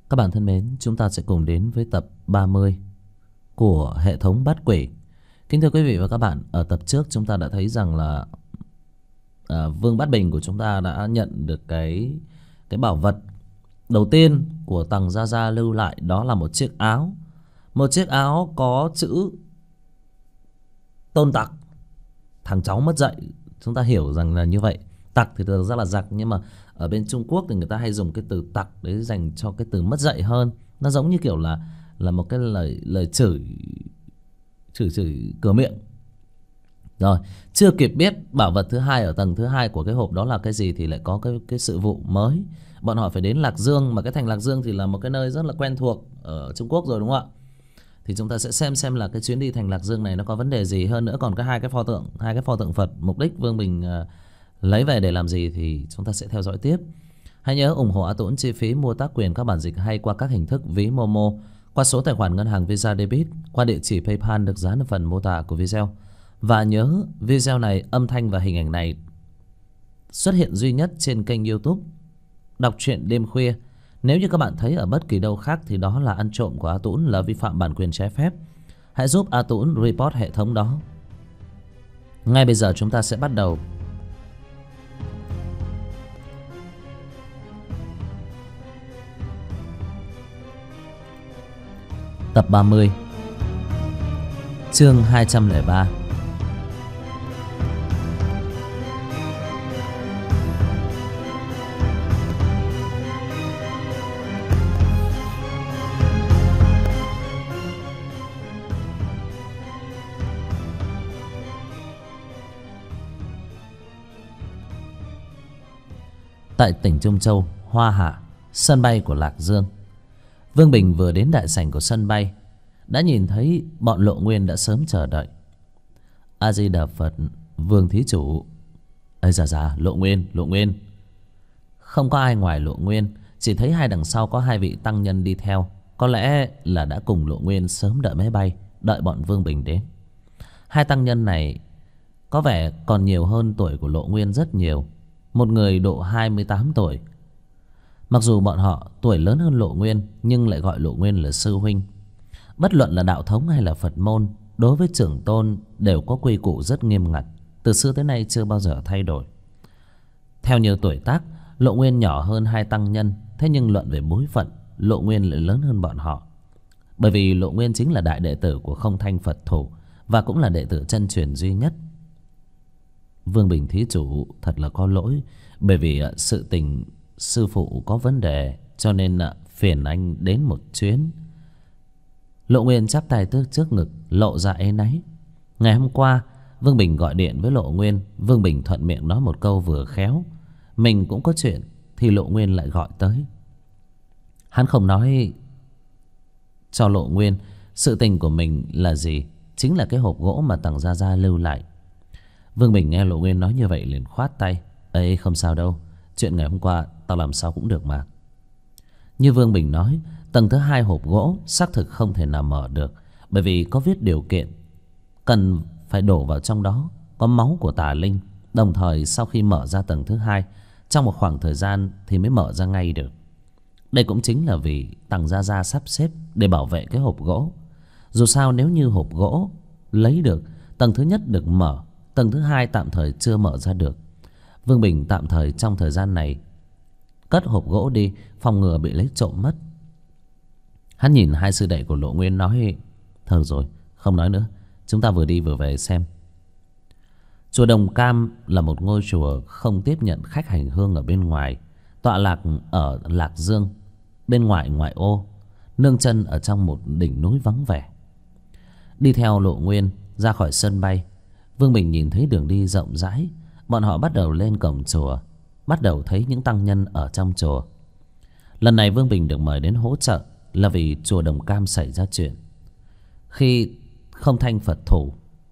Các bạn thân mến, chúng ta sẽ cùng đến với tập 30 của hệ thống bắt quỷ. Kính thưa quý vị và các bạn, ở tập trước chúng ta đã thấy rằng là Vương Bát Bình của chúng ta đã nhận được cái bảo vật đầu tiên của Tằng Gia Gia lưu lại, đó là một chiếc áo. Một chiếc áo có chữ Tôn Tặc, thằng cháu mất dạy. Chúng ta hiểu rằng là như vậy. Tặc thì thực ra là giặc, nhưng mà ở bên Trung Quốc thì người ta hay dùng cái từ tặc để dành cho cái từ mất dạy hơn. Nó giống như kiểu là một cái lời chửi cửa miệng. Rồi, chưa kịp biết bảo vật thứ hai ở tầng thứ hai của cái hộp đó là cái gì thì lại có cái sự vụ mới. Bọn họ phải đến Lạc Dương, mà cái thành Lạc Dương thì là một cái nơi rất là quen thuộc ở Trung Quốc rồi, đúng không ạ? Thì chúng ta sẽ xem là cái chuyến đi thành Lạc Dương này nó có vấn đề gì. Hơn nữa còn có hai cái pho tượng Phật, mục đích Vương Bình lấy về để làm gì thì chúng ta sẽ theo dõi tiếp. Hãy nhớ ủng hộ A Tũng chi phí mua tác quyền các bản dịch hay qua các hình thức ví Momo, qua số tài khoản ngân hàng Visa Debit, qua địa chỉ PayPal được dán ở phần mô tả của video. Và nhớ video này âm thanh và hình ảnh này xuất hiện duy nhất trên kênh YouTube Đọc truyện đêm khuya. Nếu như các bạn thấy ở bất kỳ đâu khác thì đó là ăn trộm của A Tũng, là vi phạm bản quyền trái phép. Hãy giúp A Tũng report hệ thống đó. Ngay bây giờ chúng ta sẽ bắt đầu. Tập 30, chương 203. Tại tỉnh Trung Châu, Hoa Hạ, sân bay của Lạc Dương. Vương Bình vừa đến đại sảnh của sân bay đã nhìn thấy bọn Lộ Nguyên đã sớm chờ đợi. A Di Đà Phật, Vương thí chủ. Ây dạ, Lộ Nguyên. Không có ai ngoài Lộ Nguyên, chỉ thấy hai đằng sau có hai vị tăng nhân đi theo. Có lẽ là đã cùng Lộ Nguyên sớm đợi máy bay, đợi bọn Vương Bình đến. Hai tăng nhân này có vẻ còn nhiều hơn tuổi của Lộ Nguyên rất nhiều. Một người độ 28 tuổi. Mặc dù bọn họ tuổi lớn hơn Lộ Nguyên, nhưng lại gọi Lộ Nguyên là sư huynh. Bất luận là đạo thống hay là Phật môn, đối với trưởng tôn đều có quy củ rất nghiêm ngặt, từ xưa tới nay chưa bao giờ thay đổi. Theo như tuổi tác, Lộ Nguyên nhỏ hơn hai tăng nhân, thế nhưng luận về bối phận, Lộ Nguyên lại lớn hơn bọn họ. Bởi vì Lộ Nguyên chính là đại đệ tử của Không Thanh Phật thủ, và cũng là đệ tử chân truyền duy nhất. Vương Bình thí chủ thật là có lỗi, bởi vì sự tình sư phụ có vấn đề, cho nên phiền anh đến một chuyến. Lộ Nguyên chắp tay trước ngực, lộ ra áy náy. Ngày hôm qua Vương Bình gọi điện với Lộ Nguyên, Vương Bình thuận miệng nói một câu vừa khéo, mình cũng có chuyện, thì Lộ Nguyên lại gọi tới. Hắn không nói cho Lộ Nguyên sự tình của mình là gì, chính là cái hộp gỗ mà Tằng Gia Gia lưu lại. Vương Bình nghe Lộ Nguyên nói như vậy liền khoát tay. Ê, không sao đâu, chuyện ngày hôm qua tao làm sao cũng được mà. Như Vương Bình nói, tầng thứ hai hộp gỗ xác thực không thể nào mở được, bởi vì có viết điều kiện cần phải đổ vào trong đó có máu của tà linh. Đồng thời sau khi mở ra tầng thứ hai, trong một khoảng thời gian thì mới mở ra ngay được. Đây cũng chính là vì Tằng Gia Gia sắp xếp để bảo vệ cái hộp gỗ. Dù sao nếu như hộp gỗ lấy được, tầng thứ nhất được mở, tầng thứ hai tạm thời chưa mở ra được. Vương Bình tạm thời trong thời gian này cất hộp gỗ đi, phòng ngừa bị lấy trộm mất. Hắn nhìn hai sư đệ của Lộ Nguyên nói: thôi rồi, không nói nữa, chúng ta vừa đi vừa về xem. Chùa Đồng Cam là một ngôi chùa không tiếp nhận khách hành hương ở bên ngoài, tọa lạc ở Lạc Dương, bên ngoại ngoại ô, nương chân ở trong một đỉnh núi vắng vẻ. Đi theo Lộ Nguyên ra khỏi sân bay, Vương Bình nhìn thấy đường đi rộng rãi. Bọn họ bắt đầu lên cổng chùa, bắt đầu thấy những tăng nhân ở trong chùa. Lần này Vương Bình được mời đến hỗ trợ là vì chùa Đồng Cam xảy ra chuyện. Khi Không Thanh Phật thủ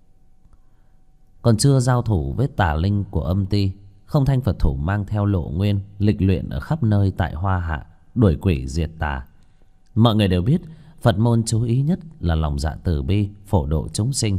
còn chưa giao thủ với tà linh của âm ty, Không Thanh Phật thủ mang theo Lộ Nguyên lịch luyện ở khắp nơi tại Hoa Hạ, đuổi quỷ diệt tà. Mọi người đều biết Phật môn chú ý nhất là lòng dạ từ bi, phổ độ chúng sinh.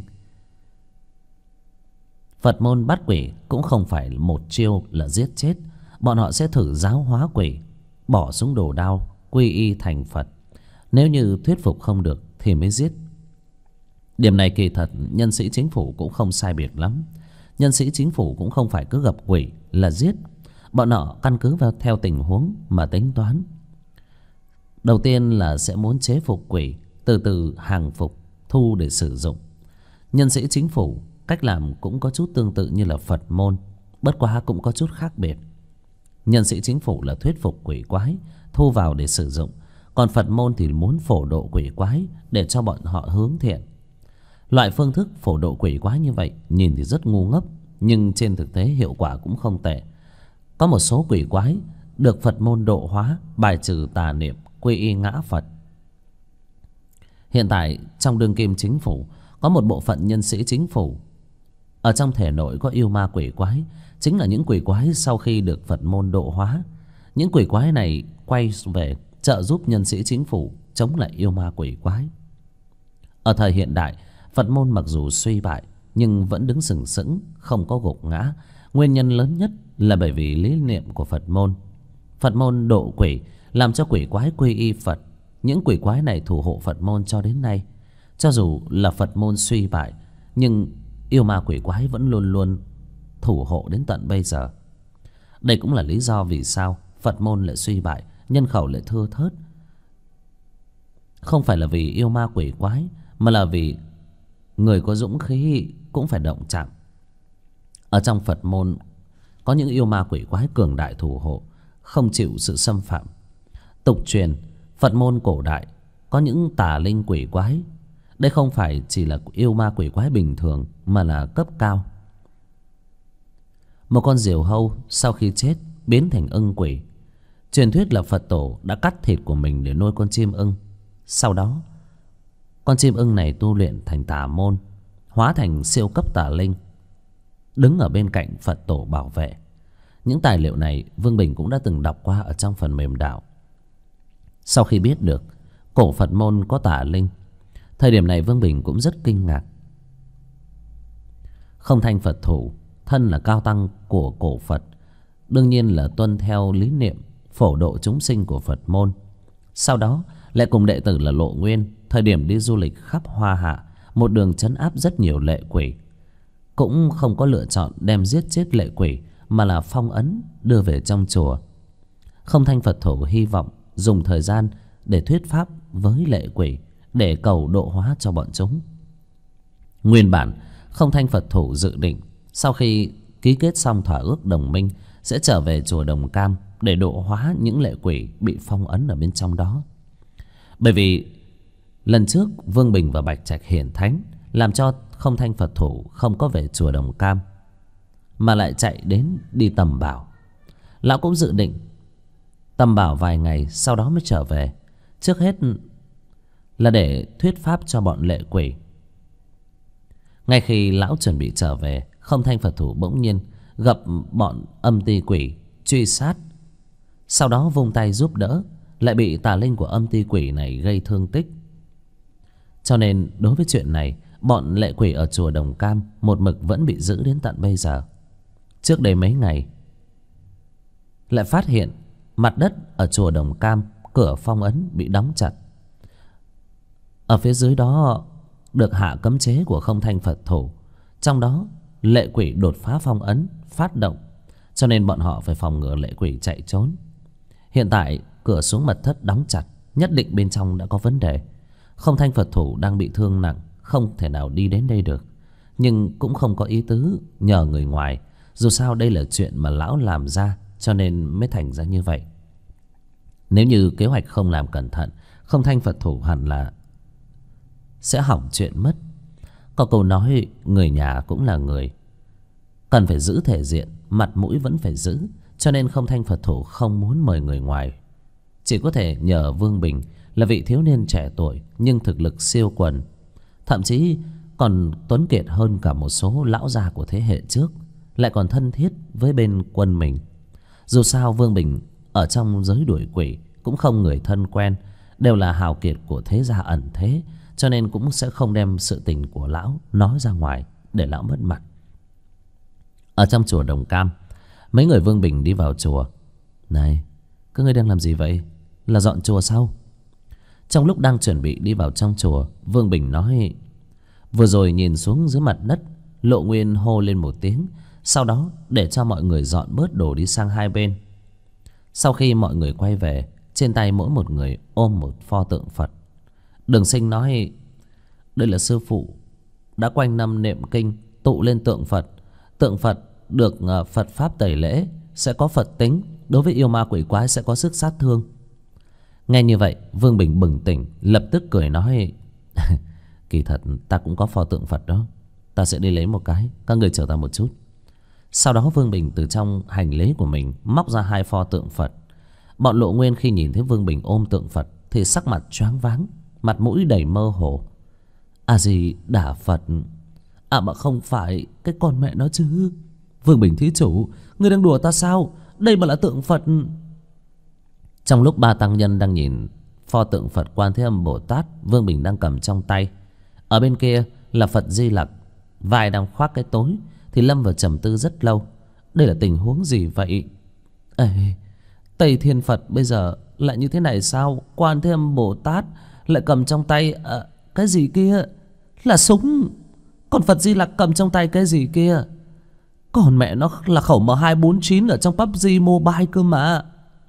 Phật môn bắt quỷ cũng không phải một chiêu là giết chết. Bọn họ sẽ thử giáo hóa quỷ, bỏ xuống đồ đao, quy y thành Phật. Nếu như thuyết phục không được thì mới giết. Điểm này kỳ thật nhân sĩ chính phủ cũng không sai biệt lắm. Nhân sĩ chính phủ cũng không phải cứ gặp quỷ là giết. Bọn họ căn cứ vào theo tình huống mà tính toán. Đầu tiên là sẽ muốn chế phục quỷ, từ từ hàng phục, thu để sử dụng. Nhân sĩ chính phủ cách làm cũng có chút tương tự như là Phật môn, bất quá cũng có chút khác biệt. Nhân sĩ chính phủ là thuyết phục quỷ quái, thu vào để sử dụng. Còn Phật môn thì muốn phổ độ quỷ quái để cho bọn họ hướng thiện. Loại phương thức phổ độ quỷ quái như vậy nhìn thì rất ngu ngốc, nhưng trên thực tế hiệu quả cũng không tệ. Có một số quỷ quái được Phật môn độ hóa, bài trừ tà niệm, quy y ngã Phật. Hiện tại trong đương kim chính phủ có một bộ phận nhân sĩ chính phủ ở trong thể nội có yêu ma quỷ quái, chính là những quỷ quái sau khi được Phật môn độ hóa. Những quỷ quái này quay về trợ giúp nhân sĩ chính phủ chống lại yêu ma quỷ quái. Ở thời hiện đại, Phật môn mặc dù suy bại nhưng vẫn đứng sừng sững, không có gục ngã. Nguyên nhân lớn nhất là bởi vì lý niệm của Phật môn. Phật môn độ quỷ làm cho quỷ quái quy y Phật. Những quỷ quái này thủ hộ Phật môn cho đến nay. Cho dù là Phật môn suy bại, nhưng yêu ma quỷ quái vẫn luôn luôn thủ hộ đến tận bây giờ. Đây cũng là lý do vì sao Phật môn lại suy bại, nhân khẩu lại thưa thớt. Không phải là vì yêu ma quỷ quái, mà là vì người có dũng khí cũng phải động chạm. Ở trong Phật môn có những yêu ma quỷ quái cường đại thủ hộ, không chịu sự xâm phạm. Tục truyền Phật môn cổ đại có những tà linh quỷ quái. Đây không phải chỉ là yêu ma quỷ quái bình thường, mà là cấp cao. Một con diều hâu sau khi chết biến thành ưng quỷ. Truyền thuyết là Phật tổ đã cắt thịt của mình để nuôi con chim ưng. Sau đó con chim ưng này tu luyện thành tà môn, hóa thành siêu cấp tà linh, đứng ở bên cạnh Phật tổ bảo vệ. Những tài liệu này Vương Bình cũng đã từng đọc qua ở trong phần mềm đạo. Sau khi biết được cổ Phật môn có tà linh, thời điểm này Vương Bình cũng rất kinh ngạc. Không Thanh Phật thủ thân là cao tăng của cổ Phật, đương nhiên là tuân theo lý niệm phổ độ chúng sinh của Phật môn. Sau đó lại cùng đệ tử là Lộ Nguyên, thời điểm đi du lịch khắp Hoa Hạ, một đường trấn áp rất nhiều lệ quỷ. Cũng không có lựa chọn đem giết chết lệ quỷ, mà là phong ấn đưa về trong chùa. Không Thanh Phật thủ hy vọng dùng thời gian để thuyết pháp với lệ quỷ, để cầu độ hóa cho bọn chúng. Nguyên bản Không Thanh Phật thủ dự định sau khi ký kết xong thỏa ước đồng minh sẽ trở về chùa Đồng Cam để độ hóa những lệ quỷ bị phong ấn ở bên trong đó. Bởi vì lần trước Vương Bình và Bạch Trạch hiển thánh, làm cho Không Thanh Phật thủ không có về chùa Đồng Cam, mà lại chạy đến đi tầm bảo. Lão cũng dự định tầm bảo vài ngày, sau đó mới trở về. Trước hết là để thuyết pháp cho bọn lệ quỷ. Ngay khi lão chuẩn bị trở về, Không Thanh Phật thủ bỗng nhiên gặp bọn âm ti quỷ truy sát. Sau đó vung tay giúp đỡ, lại bị tà linh của âm ti quỷ này gây thương tích. Cho nên đối với chuyện này, bọn lệ quỷ ở chùa Đồng Cam một mực vẫn bị giữ đến tận bây giờ. Trước đây mấy ngày lại phát hiện mặt đất ở chùa Đồng Cam, cửa phong ấn bị đóng chặt. Ở phía dưới đó được hạ cấm chế của Không Thanh Phật thủ. Trong đó lệ quỷ đột phá phong ấn, phát động, cho nên bọn họ phải phòng ngừa lệ quỷ chạy trốn. Hiện tại cửa xuống mật thất đóng chặt, nhất định bên trong đã có vấn đề. Không Thanh Phật thủ đang bị thương nặng, không thể nào đi đến đây được, nhưng cũng không có ý tứ nhờ người ngoài. Dù sao đây là chuyện mà lão làm ra, cho nên mới thành ra như vậy. Nếu như kế hoạch không làm cẩn thận, Không Thanh Phật thủ hẳn là sẽ hỏng chuyện mất. Có câu nói người nhà cũng là người, cần phải giữ thể diện, mặt mũi vẫn phải giữ. Cho nên Không Thanh Phật thủ không muốn mời người ngoài, chỉ có thể nhờ Vương Bình là vị thiếu niên trẻ tuổi nhưng thực lực siêu quần, thậm chí còn tuấn kiệt hơn cả một số lão già của thế hệ trước, lại còn thân thiết với bên quân mình. Dù sao Vương Bình ở trong giới đuổi quỷ cũng không người thân quen, đều là hào kiệt của thế gia ẩn thế, cho nên cũng sẽ không đem sự tình của lão nói ra ngoài để lão mất mặt. Ở trong chùa Đồng Cam, mấy người Vương Bình đi vào chùa. Này, các ngươi đang làm gì vậy? là dọn chùa sau. Trong lúc đang chuẩn bị đi vào trong chùa, Vương Bình nói: vừa rồi nhìn xuống dưới mặt đất, Lộ Nguyên hô lên một tiếng, sau đó để cho mọi người dọn bớt đồ đi sang hai bên. Sau khi mọi người quay về, trên tay mỗi một người ôm một pho tượng Phật. Đường Sinh nói: đây là sư phụ đã quanh năm niệm kinh tụ lên tượng Phật. Tượng Phật được Phật pháp tẩy lễ sẽ có Phật tính, đối với yêu ma quỷ quái sẽ có sức sát thương. Nghe như vậy, Vương Bình bừng tỉnh, lập tức cười nói: kỳ thật ta cũng có pho tượng Phật đó, ta sẽ đi lấy một cái, các người chờ ta một chút. Sau đó Vương Bình từ trong hành lý của mình móc ra hai pho tượng Phật. Bọn Lộ Nguyên khi nhìn thấy Vương Bình ôm tượng Phật thì sắc mặt choáng váng, mặt mũi đầy mơ hồ. À gì đả Phật? À mà không phải, cái con mẹ nó chứ. Vương Bình thí chủ, ngươi đang đùa ta sao? Đây mà là tượng Phật. Trong lúc ba tăng nhân đang nhìn pho tượng Phật Quan Thế Âm Bồ Tát Vương Bình đang cầm trong tay, ở bên kia là Phật Di Lặc, vai đang khoác cái tối, thì lâm vào trầm tư rất lâu. Đây là tình huống gì vậy? Ê, Tây Thiên Phật bây giờ lại như thế này sao? Quan Thế Âm Bồ Tát lại cầm trong tay cái gì kia? Là súng. Còn Phật Di Lặc cầm trong tay cái gì kia? Còn mẹ nó là khẩu M249 ở trong PUBG Mobile cơ mà.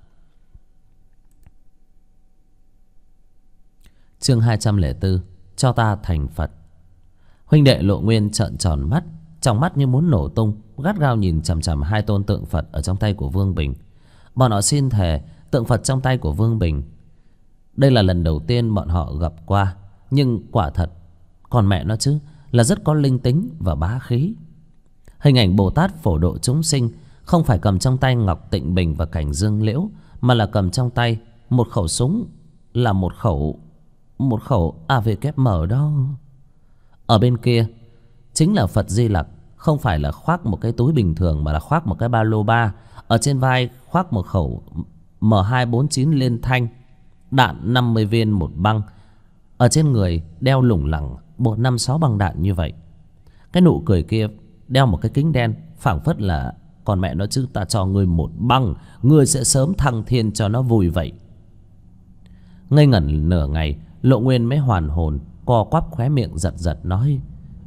Chương 204: cho ta thành Phật. Huynh đệ Lộ Nguyên trợn tròn mắt, trong mắt như muốn nổ tung, gắt gao nhìn chằm chằm hai tôn tượng Phật ở trong tay của Vương Bình. Bọn họ xin thề tượng Phật trong tay của Vương Bình đây là lần đầu tiên bọn họ gặp qua, nhưng quả thật còn mẹ nó chứ là rất có linh tính và bá khí. Hình ảnh Bồ Tát phổ độ chúng sinh không phải cầm trong tay ngọc tịnh bình và cảnh dương liễu, mà là cầm trong tay một khẩu súng, là một khẩu AVKM đó. Ở bên kia chính là Phật Di Lặc, không phải là khoác một cái túi bình thường mà là khoác một cái ba lô ba. Ở trên vai khoác một khẩu M249 liên thanh, đạn 50 viên một băng. Ở trên người đeo lủng lẳng 4-5-6 băng đạn như vậy. Cái nụ cười kia đeo một cái kính đen, phảng phất là còn mẹ nó chứ, ta cho ngươi một băng, ngươi sẽ sớm thăng thiên cho nó vui vậy. Ngây ngẩn nửa ngày, Lộ Nguyên mới hoàn hồn, co quắp khóe miệng giật giật nói: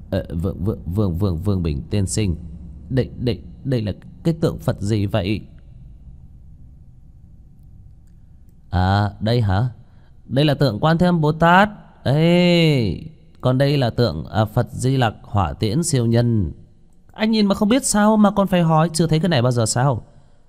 Vương Bình tiên sinh, đây là cái tượng Phật gì vậy? À đây hả? Đây là tượng Quan Thế Âm Bồ Tát. Ê, còn đây là tượng Phật Di Lặc hỏa tiễn siêu nhân. Anh nhìn mà không biết sao mà còn phải hỏi, chưa thấy cái này bao giờ sao?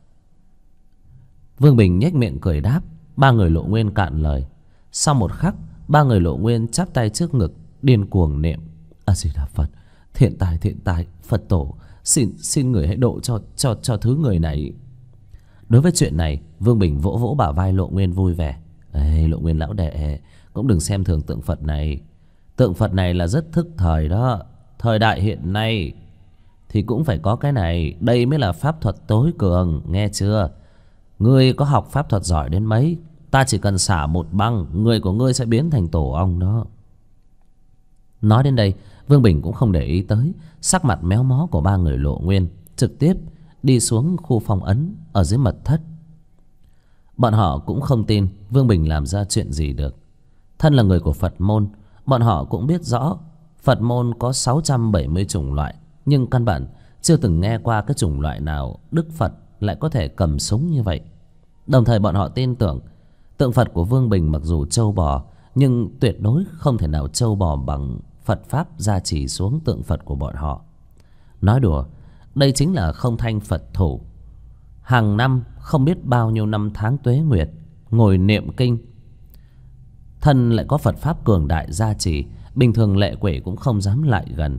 Vương Bình nhếch miệng cười đáp. Ba người Lộ Nguyên cạn lời. Sau một khắc, ba người Lộ Nguyên chắp tay trước ngực, điên cuồng niệm: A Di Đà Phật, thiện tài Phật tổ, xin người hãy độ cho thứ người này. Đối với chuyện này, Vương Bình vỗ vỗ bả vai Lộ Nguyên vui vẻ: Ê, Lộ Nguyên lão đệ, cũng đừng xem thường tượng Phật này. Tượng Phật này là rất thức thời đó. Thời đại hiện nay thì cũng phải có cái này. Đây mới là pháp thuật tối cường, nghe chưa? Ngươi có học pháp thuật giỏi đến mấy, ta chỉ cần xả một băng, người của ngươi sẽ biến thành tổ ong đó. Nói đến đây, Vương Bình cũng không để ý tới sắc mặt méo mó của ba người Lộ Nguyên, trực tiếp đi xuống khu phong ấn ở dưới mật thất. Bọn họ cũng không tin Vương Bình làm ra chuyện gì được. Thân là người của Phật môn, bọn họ cũng biết rõ Phật môn có 670 chủng loại, nhưng căn bản chưa từng nghe qua cái chủng loại nào Đức Phật lại có thể cầm súng như vậy. Đồng thời bọn họ tin tưởng tượng Phật của Vương Bình mặc dù trâu bò, nhưng tuyệt đối không thể nào trâu bò bằng Phật Pháp gia trì xuống tượng Phật của bọn họ. Nói đùa, đây chính là không thanh Phật thủ. Hàng năm không biết bao nhiêu năm tháng tuế nguyệt ngồi niệm kinh, thân lại có Phật Pháp cường đại gia trì, bình thường lệ quỷ cũng không dám lại gần.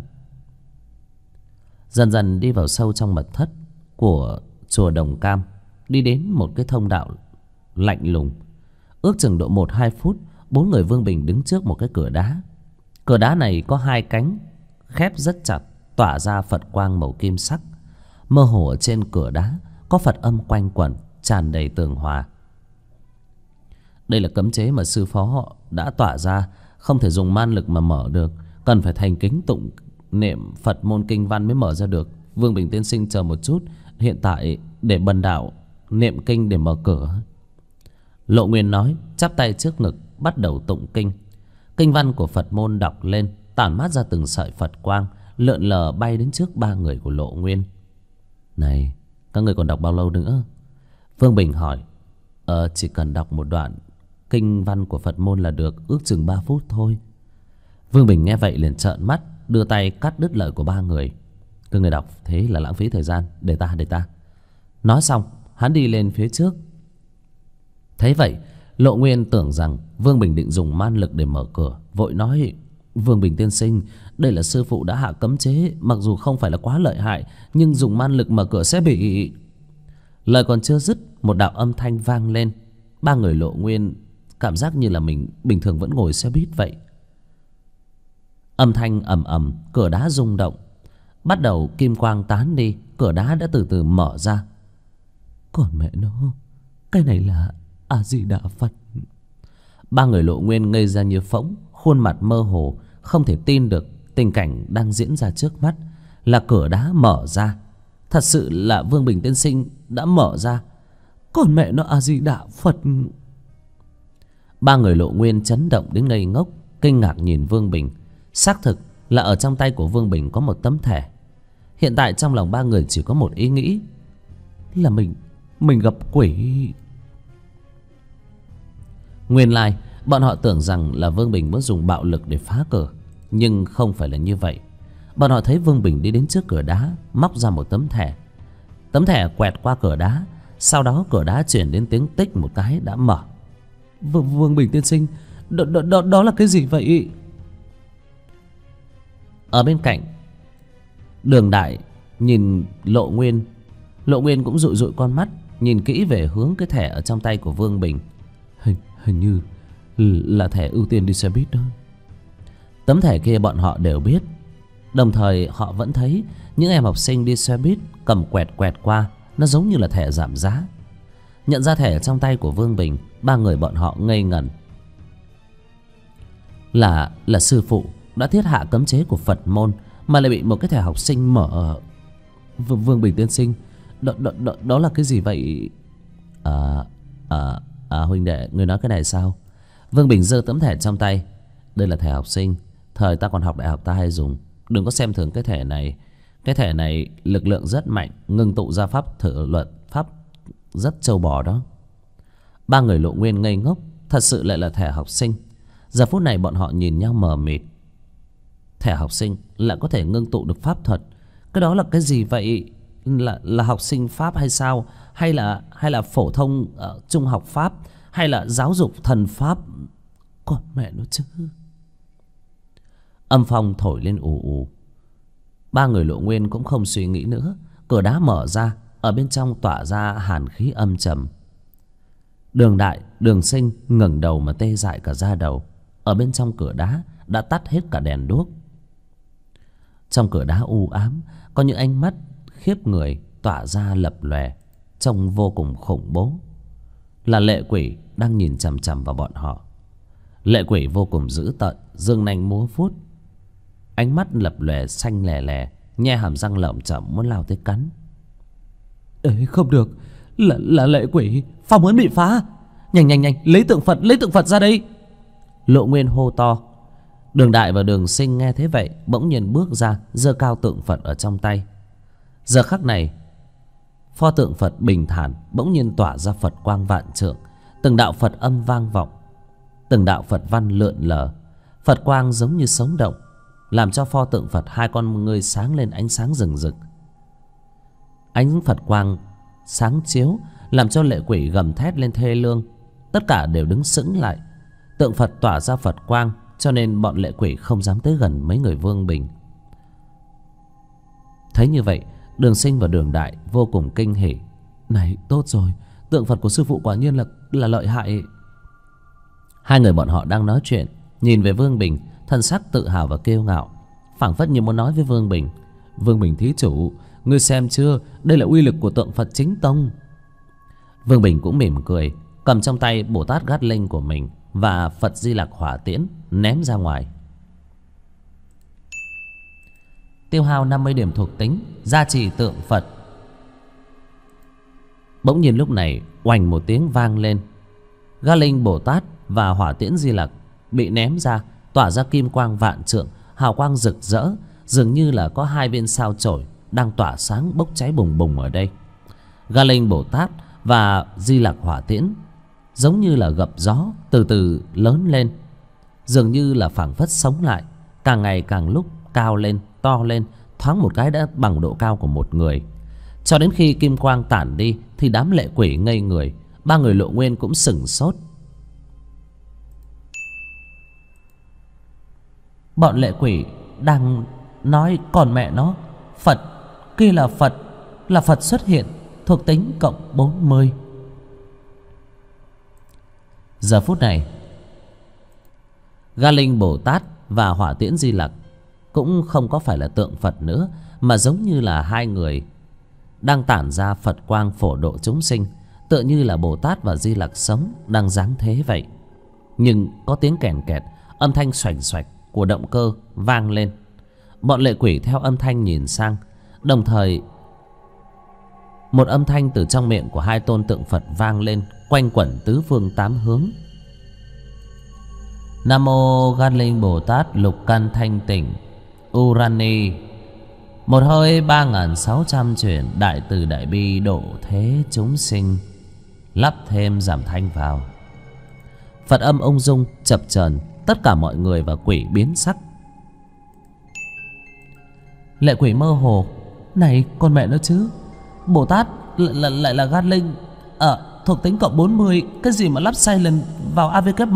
Dần dần đi vào sâu trong mật thất của chùa Đồng Cam, đi đến một cái thông đạo lạnh lùng. Ước chừng độ 1-2 phút, bốn người Vương Bình đứng trước một cái cửa đá. Cửa đá này có hai cánh khép rất chặt, tỏa ra Phật quang màu kim sắc. Mơ hồ ở trên cửa đá có Phật âm quanh quẩn, tràn đầy tường hòa. Đây là cấm chế mà sư phó họ đã tỏa ra, không thể dùng man lực mà mở được, cần phải thành kính tụng niệm Phật môn kinh văn mới mở ra được. Vương Bình tiên sinh chờ một chút, hiện tại để bần đạo niệm kinh để mở cửa. Lộ Nguyên nói, chắp tay trước ngực, bắt đầu tụng kinh. Kinh văn của Phật môn đọc lên, tản mát ra từng sợi Phật quang, lượn lờ bay đến trước ba người của Lộ Nguyên. Này, các người còn đọc bao lâu nữa? Vương Bình hỏi. Chỉ cần đọc một đoạn kinh văn của Phật môn là được, ước chừng 3 phút thôi. Vương Bình nghe vậy liền trợn mắt, đưa tay cắt đứt lời của ba người. Các người đọc thế là lãng phí thời gian, để ta. Nói xong, hắn đi lên phía trước. Thấy vậy, Lộ Nguyên tưởng rằng Vương Bình định dùng man lực để mở cửa, vội nói: Vương Bình tiên sinh, đây là sư phụ đã hạ cấm chế, mặc dù không phải là quá lợi hại, nhưng dùng man lực mở cửa sẽ bị... Lời còn chưa dứt, một đạo âm thanh vang lên. Ba người Lộ Nguyên cảm giác như là mình bình thường vẫn ngồi xe buýt vậy. Âm thanh ầm ầm, cửa đá rung động. Bắt đầu kim quang tán đi, cửa đá đã từ từ mở ra. Còn mẹ nó, cái này là A Di Đà Phật. Ba người Lộ Nguyên ngây ra như phỗng, khuôn mặt mơ hồ, không thể tin được tình cảnh đang diễn ra trước mắt. Là cửa đá mở ra, thật sự là Vương Bình tiên sinh đã mở ra. Còn mẹ nó A Di Đà Phật. Ba người Lộ Nguyên chấn động đến ngây ngốc, kinh ngạc nhìn Vương Bình. Xác thực là ở trong tay của Vương Bình có một tấm thẻ. Hiện tại trong lòng ba người chỉ có một ý nghĩ là mình gặp quỷ. Nguyên lai bọn họ tưởng rằng là Vương Bình muốn dùng bạo lực để phá cửa, nhưng không phải là như vậy. Bọn họ thấy Vương Bình đi đến trước cửa đá, móc ra một tấm thẻ. Tấm thẻ quẹt qua cửa đá, sau đó cửa đá chuyển đến tiếng tích một cái đã mở. Vương Bình tiên sinh, đó là cái gì vậy? Ở bên cạnh, Đường Đại nhìn Lộ Nguyên. Lộ Nguyên cũng dụi dụi con mắt, nhìn kỹ về hướng cái thẻ ở trong tay của Vương Bình. Hình như là thẻ ưu tiên đi xe buýt đó. Tấm thẻ kia bọn họ đều biết. Đồng thời họ vẫn thấy những em học sinh đi xe buýt cầm quẹt qua, nó giống như là thẻ giảm giá. Nhận ra thẻ trong tay của Vương Bình, ba người bọn họ ngây ngẩn. Là sư phụ đã thiết hạ cấm chế của Phật môn mà lại bị một cái thẻ học sinh mở. Vương Bình tiên sinh, đó là cái gì vậy? Huynh đệ, người nói cái này sao? Vương Bình giơ tấm thẻ trong tay. Đây là thẻ học sinh, thời ta còn học đại học ta hay dùng. Đừng có xem thường cái thẻ này. Cái thẻ này lực lượng rất mạnh, ngưng tụ ra pháp thử luận pháp rất trâu bò đó. Ba người Lộ Nguyên ngây ngốc, thật sự lại là thẻ học sinh. Giờ phút này bọn họ nhìn nhau mờ mịt. Thẻ học sinh lại có thể ngưng tụ được pháp thuật. Cái đó là cái gì vậy? Là học sinh pháp hay sao? Hay là phổ thông trung học pháp? Hay là giáo dục thần pháp? Còn mẹ nó chứ. Âm phong thổi lên ù ù. Ba người Lộ Nguyên cũng không suy nghĩ nữa. Cửa đá mở ra, ở bên trong tỏa ra hàn khí âm trầm. Đường Đại, Đường Sinh ngẩng đầu mà tê dại cả da đầu. Ở bên trong cửa đá đã tắt hết cả đèn đuốc. Trong cửa đá u ám có những ánh mắt khiếp người tỏa ra lập lòe, trông vô cùng khủng bố. Là lệ quỷ đang nhìn chằm chằm vào bọn họ. Lệ quỷ vô cùng dữ tợn, dương nanh múa vuốt, ánh mắt lập lòe xanh lè lè, nhe hàm răng lởm chởm muốn lao tới cắn. Ê, không được, là lệ quỷ, phòng ấn bị phá. Nhanh, lấy tượng Phật ra đây. Lộ Nguyên hô to. Đường Đại và Đường Sinh nghe thế vậy bỗng nhiên bước ra, giơ cao tượng Phật ở trong tay. Giờ khắc này, pho tượng Phật bình thản bỗng nhiên tỏa ra Phật quang vạn trượng. Từng đạo Phật âm vang vọng, từng đạo Phật văn lượn lờ. Phật quang giống như sống động, làm cho pho tượng Phật hai con ngươi sáng lên ánh sáng rừng rực. Ánh Phật quang sáng chiếu làm cho lệ quỷ gầm thét lên thê lương. Tất cả đều đứng sững lại. Tượng Phật tỏa ra Phật quang, cho nên bọn lệ quỷ không dám tới gần mấy người Vương Bình. Thấy như vậy, Đường Sinh và Đường Đại vô cùng kinh hỉ. Này, tốt rồi, tượng Phật của sư phụ quả nhiên là lợi hại. Hai người bọn họ đang nói chuyện, nhìn về Vương Bình, thân sắc tự hào và kiêu ngạo, phảng phất như muốn nói với Vương Bình: Vương Bình thí chủ, ngươi xem chưa, đây là uy lực của tượng Phật chính tông. Vương Bình cũng mỉm cười, cầm trong tay Bồ Tát Gát Linh của mình và Phật Di Lặc hỏa tiễn ném ra ngoài. Tiêu hao 50 điểm thuộc tính, gia trì tượng Phật. Bỗng nhiên lúc này oành một tiếng vang lên. Ga Linh Bồ Tát và Hỏa Tiễn Di Lặc bị ném ra, tỏa ra kim quang vạn trượng, hào quang rực rỡ, dường như là có hai viên sao chổi đang tỏa sáng bốc cháy bùng bùng ở đây. Ga Linh Bồ Tát và Di Lặc Hỏa Tiễn giống như là gập gió, từ từ lớn lên, dường như là phảng phất sống lại, càng ngày càng lúc cao lên, to lên, thoáng một cái đã bằng độ cao của một người. Cho đến khi kim quang tản đi thì đám lệ quỷ ngây người, ba người Lộ Nguyên cũng sửng sốt. Bọn lệ quỷ đang nói còn mẹ nó, Phật kia là Phật xuất hiện, thuộc tính cộng 40. Giờ phút này, Ga Linh Bồ Tát và Hỏa Tiễn Di Lặc cũng không có phải là tượng Phật nữa, mà giống như là hai người đang tản ra Phật quang phổ độ chúng sinh, tựa như là Bồ Tát và Di Lặc sống đang giáng thế vậy. Nhưng có tiếng kèn kẹt, âm thanh xoành xoạch của động cơ vang lên. Bọn lệ quỷ theo âm thanh nhìn sang, đồng thời một âm thanh từ trong miệng của hai tôn tượng Phật vang lên, quanh quẩn tứ phương tám hướng. Nam mô Ga Linh Bồ Tát lục căn thanh tịnh Urani, một hơi 3600 chuyển đại từ đại bi độ thế chúng sinh. Lắp thêm giảm thanh vào. Phật âm ung dung chập chờn, tất cả mọi người và quỷ biến sắc. Lệ quỷ mơ hồ: này con mẹ nó chứ, Bồ Tát lại là Ga Linh, thuộc tính cộng 40, cái gì mà lắp silent vào AVKM.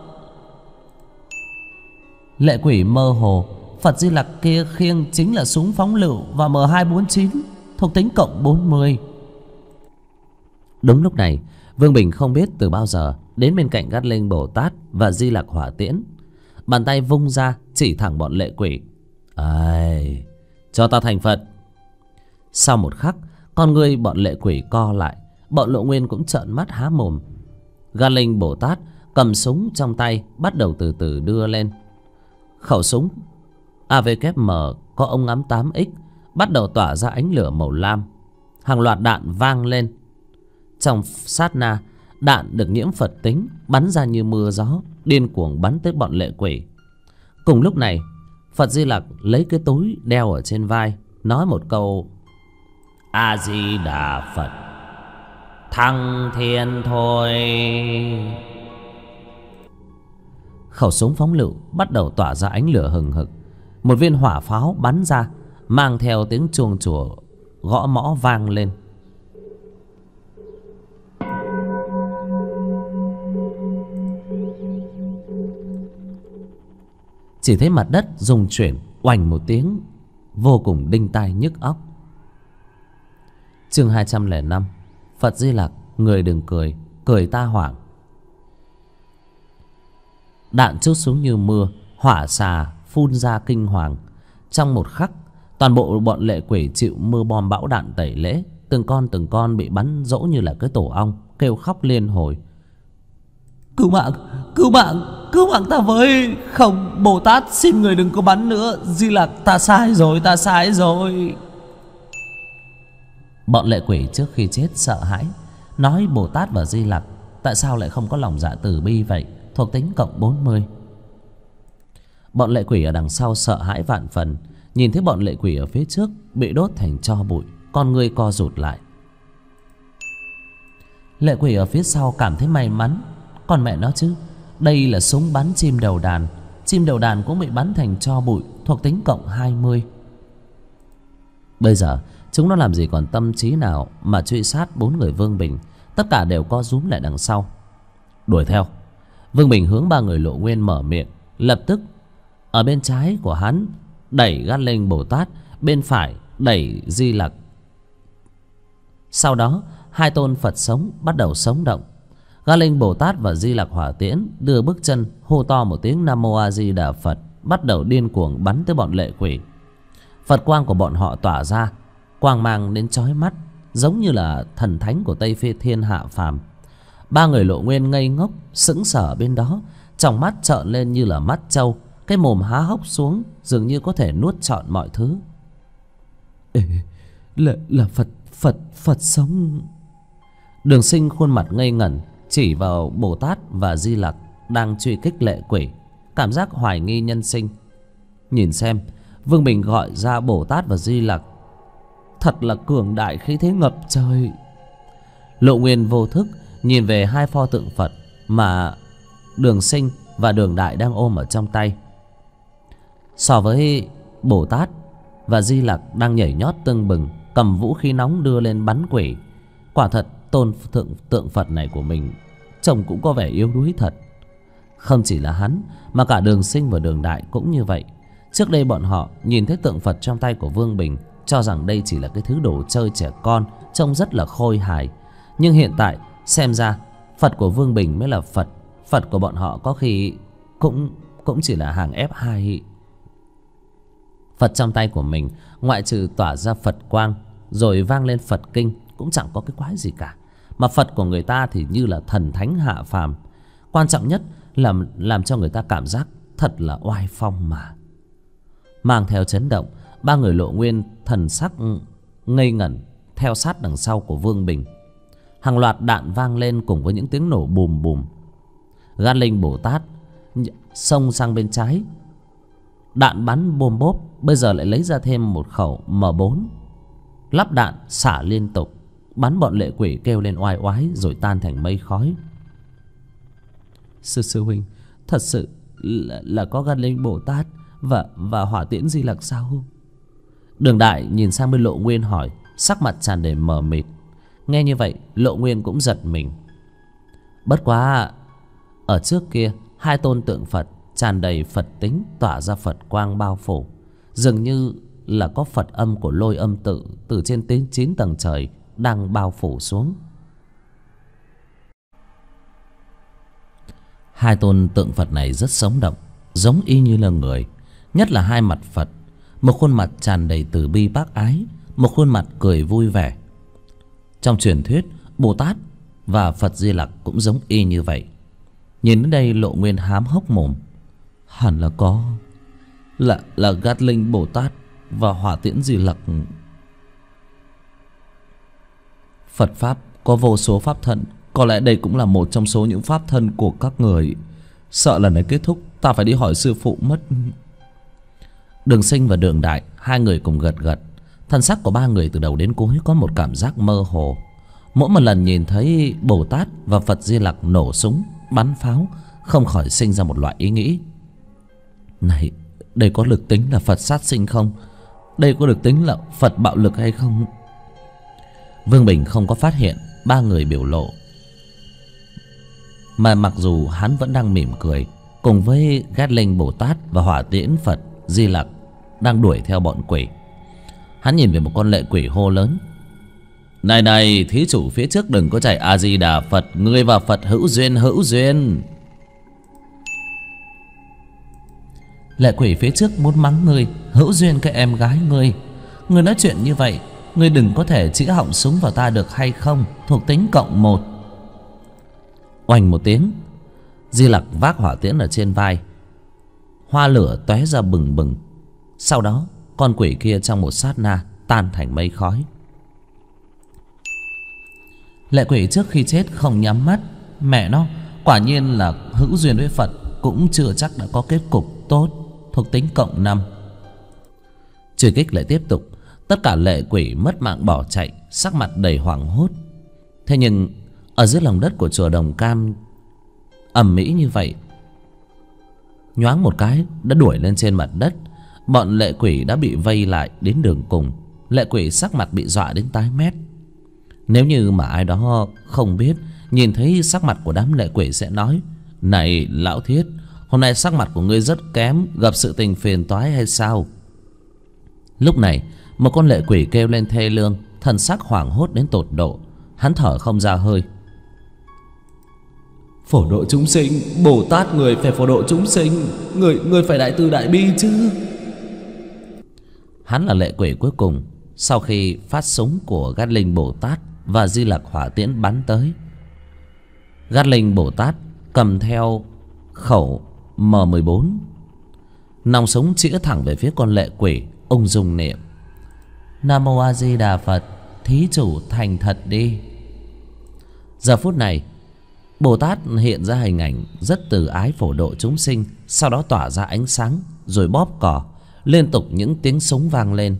Lệ quỷ mơ hồ: Phật Di Lặc kia khiêng chính là súng phóng lựu và M249, thuộc tính cộng 40. Đúng lúc này, Vương Bình không biết từ bao giờ đến bên cạnh Ga Linh Bồ Tát và Di Lặc Hỏa Tiễn, bàn tay vung ra chỉ thẳng bọn lệ quỷ: ai, cho ta thành Phật. Sau một khắc, con ngươi bọn lệ quỷ co lại, bọn Lộ Nguyên cũng trợn mắt há mồm. Ga Linh Bồ Tát cầm súng trong tay, bắt đầu từ từ đưa lên. Khẩu súng AVKM có ống ngắm 8x bắt đầu tỏa ra ánh lửa màu lam. Hàng loạt đạn vang lên. Trong sát na, đạn được nhiễm Phật tính bắn ra như mưa gió, điên cuồng bắn tới bọn lệ quỷ. Cùng lúc này, Phật Di Lặc lấy cái túi đeo ở trên vai, nói một câu: A Di Đà Phật, thăng thiên thôi. Khẩu súng phóng lựu bắt đầu tỏa ra ánh lửa hừng hực. Một viên hỏa pháo bắn ra, mang theo tiếng chuông chùa gõ mõ vang lên. Chỉ thấy mặt đất rung chuyển, oành một tiếng vô cùng đinh tai nhức óc. Chương 205: Phật Di Lặc, người đừng cười, cười ta hoảng. Đạn trút xuống như mưa, hỏa xà phun ra kinh hoàng. Trong một khắc, toàn bộ bọn lệ quỷ chịu mưa bom bão đạn tẩy lễ, từng con bị bắn rỗ như là cái tổ ong, kêu khóc liên hồi: cứu mạng, cứu mạng, cứu mạng ta với. Không, Bồ Tát xin người đừng có bắn nữa. Di Lặc, ta sai rồi, ta sai rồi. Bọn lệ quỷ trước khi chết sợ hãi, nói Bồ Tát và Di Lặc tại sao lại không có lòng dạ từ bi vậy, thuộc tính cộng 40. Bọn lệ quỷ ở đằng sau sợ hãi vạn phần, nhìn thấy bọn lệ quỷ ở phía trước bị đốt thành tro bụi, con ngươi co rụt lại. Lệ quỷ ở phía sau cảm thấy may mắn, còn mẹ nó chứ, đây là súng bắn chim đầu đàn, chim đầu đàn cũng bị bắn thành tro bụi, thuộc tính cộng 20. Bây giờ chúng nó làm gì còn tâm trí nào mà truy sát bốn người Vương Bình, tất cả đều co rúm lại đằng sau đuổi theo. Vương Bình hướng ba người Lộ Nguyên mở miệng, lập tức ở bên trái của hắn đẩy Ga Linh Bồ Tát, bên phải đẩy Di Lặc. Sau đó hai tôn Phật sống bắt đầu sống động. Ga Linh Bồ Tát và Di Lặc Hỏa Tiễn đưa bước chân, hô to một tiếng Nam Mô A Di Đà Phật, bắt đầu điên cuồng bắn tới bọn lệ quỷ. Phật quang của bọn họ tỏa ra, quang mang đến chói mắt, giống như là thần thánh của Tây Phi Thiên hạ phàm. Ba người Lộ Nguyên ngây ngốc sững sờ bên đó, trong mắt trợn lên như là mắt trâu, cái mồm há hốc xuống, dường như có thể nuốt trọn mọi thứ. Ê, là Phật sống. Đường Sinh khuôn mặt ngây ngẩn, chỉ vào Bồ Tát và Di Lặc đang truy kích lệ quỷ, cảm giác hoài nghi nhân sinh. Nhìn xem, Vương Bình gọi ra Bồ Tát và Di Lặc thật là cường đại, khí thế ngập trời. Lộ Nguyên vô thức nhìn về hai pho tượng Phật mà Đường Sinh và Đường Đại đang ôm ở trong tay. So với Bồ Tát và Di Lặc đang nhảy nhót tưng bừng, cầm vũ khí nóng đưa lên bắn quỷ, quả thật tôn tượng Phật này của mình trông cũng có vẻ yếu đuối thật. Không chỉ là hắn mà cả Đường Sinh và Đường Đại cũng như vậy. Trước đây bọn họ nhìn thấy tượng Phật trong tay của Vương Bình, cho rằng đây chỉ là cái thứ đồ chơi trẻ con, trông rất là khôi hài. Nhưng hiện tại xem ra Phật của Vương Bình mới là Phật. Phật của bọn họ có khi cũng chỉ là hàng F2. Phật trong tay của mình ngoại trừ tỏa ra Phật quang rồi vang lên Phật kinh cũng chẳng có cái quái gì cả. Mà Phật của người ta thì như là thần thánh hạ phàm. Quan trọng nhất là làm cho người ta cảm giác thật là oai phong mà. Mang theo chấn động, ba người Lộ Nguyên thần sắc ngây ngẩn theo sát đằng sau của Vương Bình. Hàng loạt đạn vang lên cùng với những tiếng nổ bùm bùm. Gan Linh Bồ Tát xông sang bên trái, đạn bắn bôm bốp. Bây giờ lại lấy ra thêm một khẩu M4, lắp đạn xả liên tục, bắn bọn lệ quỷ kêu lên oai oái rồi tan thành mây khói. Sư huynh, thật sự là có Gan Linh Bồ Tát và Hỏa Tiễn Di Lặc sao? Đường Đại nhìn sang bên Lộ Nguyên hỏi, sắc mặt tràn đầy mờ mịt. Nghe như vậy Lộ Nguyên cũng giật mình. Bất quá ở trước kia hai tôn tượng Phật tràn đầy Phật tính, tỏa ra Phật quang bao phủ, dường như là có Phật âm của Lôi Âm Tự từ trên 9 tầng trời đang bao phủ xuống. Hai tôn tượng Phật này rất sống động, giống y như là người. Nhất là hai mặt Phật, một khuôn mặt tràn đầy từ bi bác ái, một khuôn mặt cười vui vẻ. Trong truyền thuyết Bồ Tát và Phật Di Lặc cũng giống y như vậy. Nhìn đến đây Lộ Nguyên hám hốc mồm. Hẳn là có là Gan Linh Bồ Tát và Hỏa Tiễn Di Lặc. Phật Pháp có vô số pháp thân, có lẽ đây cũng là một trong số những pháp thân của các người. Sợ lần này kết thúc ta phải đi hỏi sư phụ mất. Đường Sinh và Đường Đại hai người cùng gật gật. Thân sắc của ba người từ đầu đến cuối có một cảm giác mơ hồ. Mỗi một lần nhìn thấy Bồ Tát và Phật Di Lặc nổ súng bắn pháo, không khỏi sinh ra một loại ý nghĩ. Này, đây có được tính là Phật sát sinh không? Đây có được tính là Phật bạo lực hay không? Vương Bình không có phát hiện ba người biểu lộ, mà mặc dù hắn vẫn đang mỉm cười cùng với Gan Linh Bồ Tát và Hỏa Tiễn Phật Di Lặc đang đuổi theo bọn quỷ. Hắn nhìn về một con lệ quỷ hô lớn: Này này, thí chủ phía trước đừng có chạy A Di Đà Phật, ngươi và Phật hữu duyên hữu duyên. Lệ quỷ phía trước muốn mắng ngươi hữu duyên cái em gái ngươi. Ngươi nói chuyện như vậy, ngươi đừng có thể chĩa họng súng vào ta được hay không? Thuộc tính +1. Oanh một tiếng, Di Lặc vác hỏa tiễn ở trên vai, hoa lửa tóe ra bừng bừng. Sau đó con quỷ kia trong một sát na tan thành mây khói. Lệ quỷ trước khi chết không nhắm mắt. Mẹ nó, quả nhiên là hữu duyên với Phật cũng chưa chắc đã có kết cục tốt. Thuộc tính +5. Truy kích lại tiếp tục. Tất cả lệ quỷ mất mạng bỏ chạy, sắc mặt đầy hoảng hốt. Thế nhưng ở dưới lòng đất của chùa Đồng Cam ầm ĩ như vậy, nhoáng một cái đã đuổi lên trên mặt đất. Bọn lệ quỷ đã bị vây lại đến đường cùng. Lệ quỷ sắc mặt bị dọa đến tái mét. Nếu như mà ai đó không biết, nhìn thấy sắc mặt của đám lệ quỷ sẽ nói: Này lão thiết, hôm nay sắc mặt của ngươi rất kém, gặp sự tình phiền toái hay sao? Lúc này một con lệ quỷ kêu lên thê lương, thần sắc hoảng hốt đến tột độ. Hắn thở không ra hơi. Phổ độ chúng sinh, Bồ Tát người phải phổ độ chúng sinh, người phải đại từ đại bi chứ. Hắn là lệ quỷ cuối cùng sau khi phát súng của Gan Linh Bồ Tát và Di Lặc hỏa tiễn bắn tới. Gan Linh Bồ Tát cầm theo khẩu M14, nòng súng chĩa thẳng về phía con lệ quỷ, ung dung niệm: Nam Mô A Di Đà Phật, thí chủ thành thật đi. Giờ phút này Bồ Tát hiện ra hình ảnh rất từ ái phổ độ chúng sinh, sau đó tỏa ra ánh sáng rồi bóp cò. Liên tục những tiếng súng vang lên.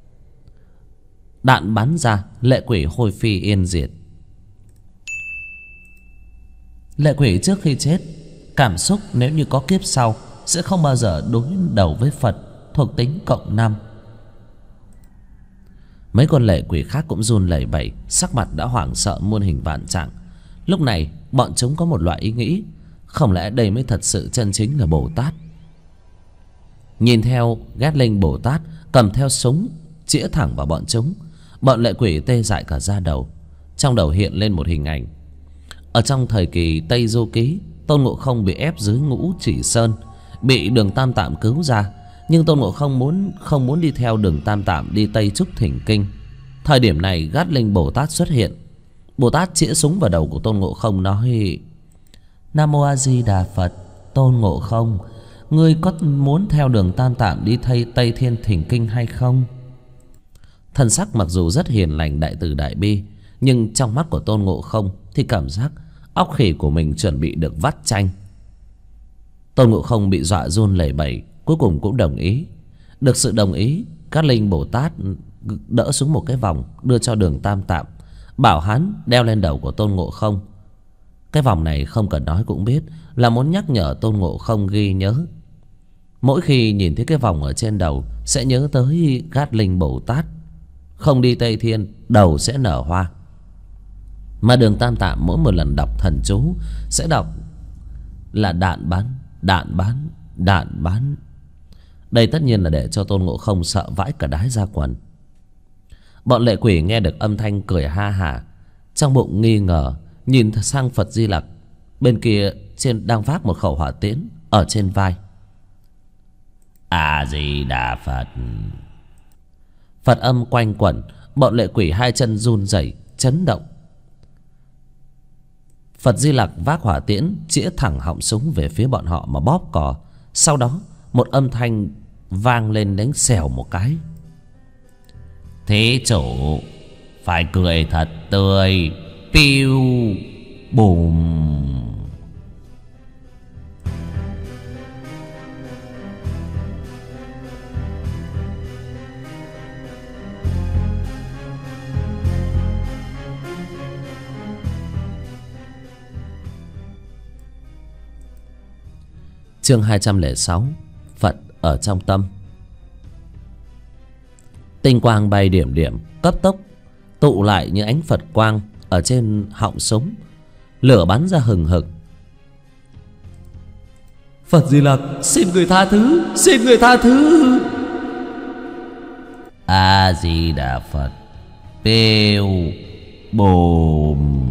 Đạn bắn ra, lệ quỷ hôi phi yên diệt. Lệ quỷ trước khi chết cảm xúc nếu như có kiếp sau sẽ không bao giờ đối đầu với Phật, thuộc tính cộng 5. Mấy con lệ quỷ khác cũng run lẩy bẩy, sắc mặt đã hoảng sợ muôn hình vạn trạng. Lúc này bọn chúng có một loại ý nghĩ, không lẽ đây mới thật sự chân chính là Bồ Tát. Nhìn theo Gatling Bồ Tát cầm theo súng chĩa thẳng vào bọn chúng, bọn lệ quỷ tê dại cả da đầu. Trong đầu hiện lên một hình ảnh. Ở trong thời kỳ Tây Du Ký, Tôn Ngộ Không bị ép dưới Ngũ Chỉ Sơn, bị Đường Tam Tạng cứu ra. Nhưng Tôn Ngộ Không không muốn đi theo Đường Tam Tạng đi Tây Trúc Thỉnh Kinh. Thời điểm này Gatling Bồ Tát xuất hiện. Bồ Tát chĩa súng vào đầu của Tôn Ngộ Không nói: Nam Mô A Di Đà Phật. Tôn Ngộ Không, ngươi có muốn theo Đường Tam Tạng đi Tây Thiên Thỉnh Kinh hay không? Thân sắc mặc dù rất hiền lành đại từ đại bi, nhưng trong mắt của Tôn Ngộ Không thì cảm giác óc khỉ của mình chuẩn bị được vắt chanh. Tôn Ngộ Không bị dọa run lẩy bẩy, cuối cùng cũng đồng ý. Được sự đồng ý, Gatling Bồ Tát đỡ xuống một cái vòng đưa cho Đường Tam Tạng, bảo hắn đeo lên đầu của Tôn Ngộ Không. Cái vòng này không cần nói cũng biết là muốn nhắc nhở Tôn Ngộ Không ghi nhớ. Mỗi khi nhìn thấy cái vòng ở trên đầu sẽ nhớ tới Gatling Bồ Tát. Không đi Tây Thiên đầu sẽ nở hoa. Mà Đường Tam Tạng mỗi một lần đọc thần chú sẽ đọc là đạn bắn, đạn bắn, đạn bắn. Đây tất nhiên là để cho Tôn Ngộ Không sợ vãi cả đái ra quần. Bọn lệ quỷ nghe được âm thanh cười ha hả, trong bụng nghi ngờ nhìn sang Phật Di Lặc. Bên kia trên đang vác một khẩu hỏa tiễn ở trên vai. A Di Đà Phật. Phật âm quanh quẩn, bọn lệ quỷ hai chân run rẩy chấn động. Phật Di Lặc vác hỏa tiễn chĩa thẳng họng súng về phía bọn họ mà bóp cò. Sau đó một âm thanh vang lên đánh xèo một cái. Thí chủ phải cười thật tươi. Piu bùm. Chương 206. Phật ở trong tâm. Tinh quang bay điểm điểm, cấp tốc tụ lại như ánh Phật quang ở trên họng súng. Lửa bắn ra hừng hực. Phật Di Lặc, xin người tha thứ, xin người tha thứ. A Di Đà Phật. Piu bùm.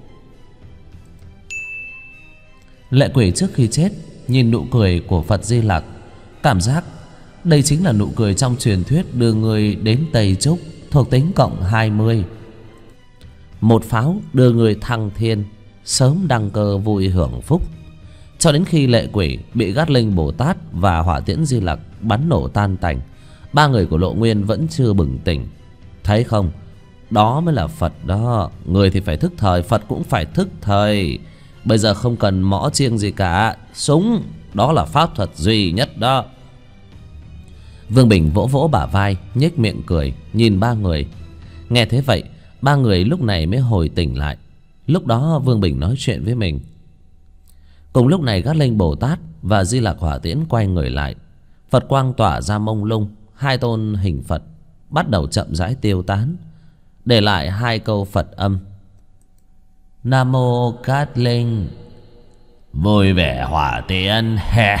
Lệ quỷ trước khi chết nhìn nụ cười của Phật Di Lặc, cảm giác đây chính là nụ cười trong truyền thuyết đưa người đến Tây Trúc, thuộc tính cộng 20. Một pháo đưa người thăng thiên, sớm đăng cơ vui hưởng phúc. Cho đến khi lệ quỷ bị Gatling Bồ Tát và hỏa tiễn Di Lặc bắn nổ tan tành, ba người của Lộ Nguyên vẫn chưa bừng tỉnh. Thấy không, đó mới là Phật đó. Người thì phải thức thời, Phật cũng phải thức thời. Bây giờ không cần mõ chiêng gì cả, súng đó là pháp thuật duy nhất đó. Vương Bình vỗ vỗ bả vai, nhếch miệng cười nhìn ba người. Nghe thế vậy, ba người lúc này mới hồi tỉnh lại. Lúc đó Vương Bình nói chuyện với mình. Cùng lúc này Gatling Bồ Tát và Di Lặc hỏa tiễn quay người lại. Phật quang tỏa ra mông lung, hai tôn hình Phật bắt đầu chậm rãi tiêu tán, để lại hai câu Phật âm. Nam Mô Gatling. Vui vẻ hỏa tiễn.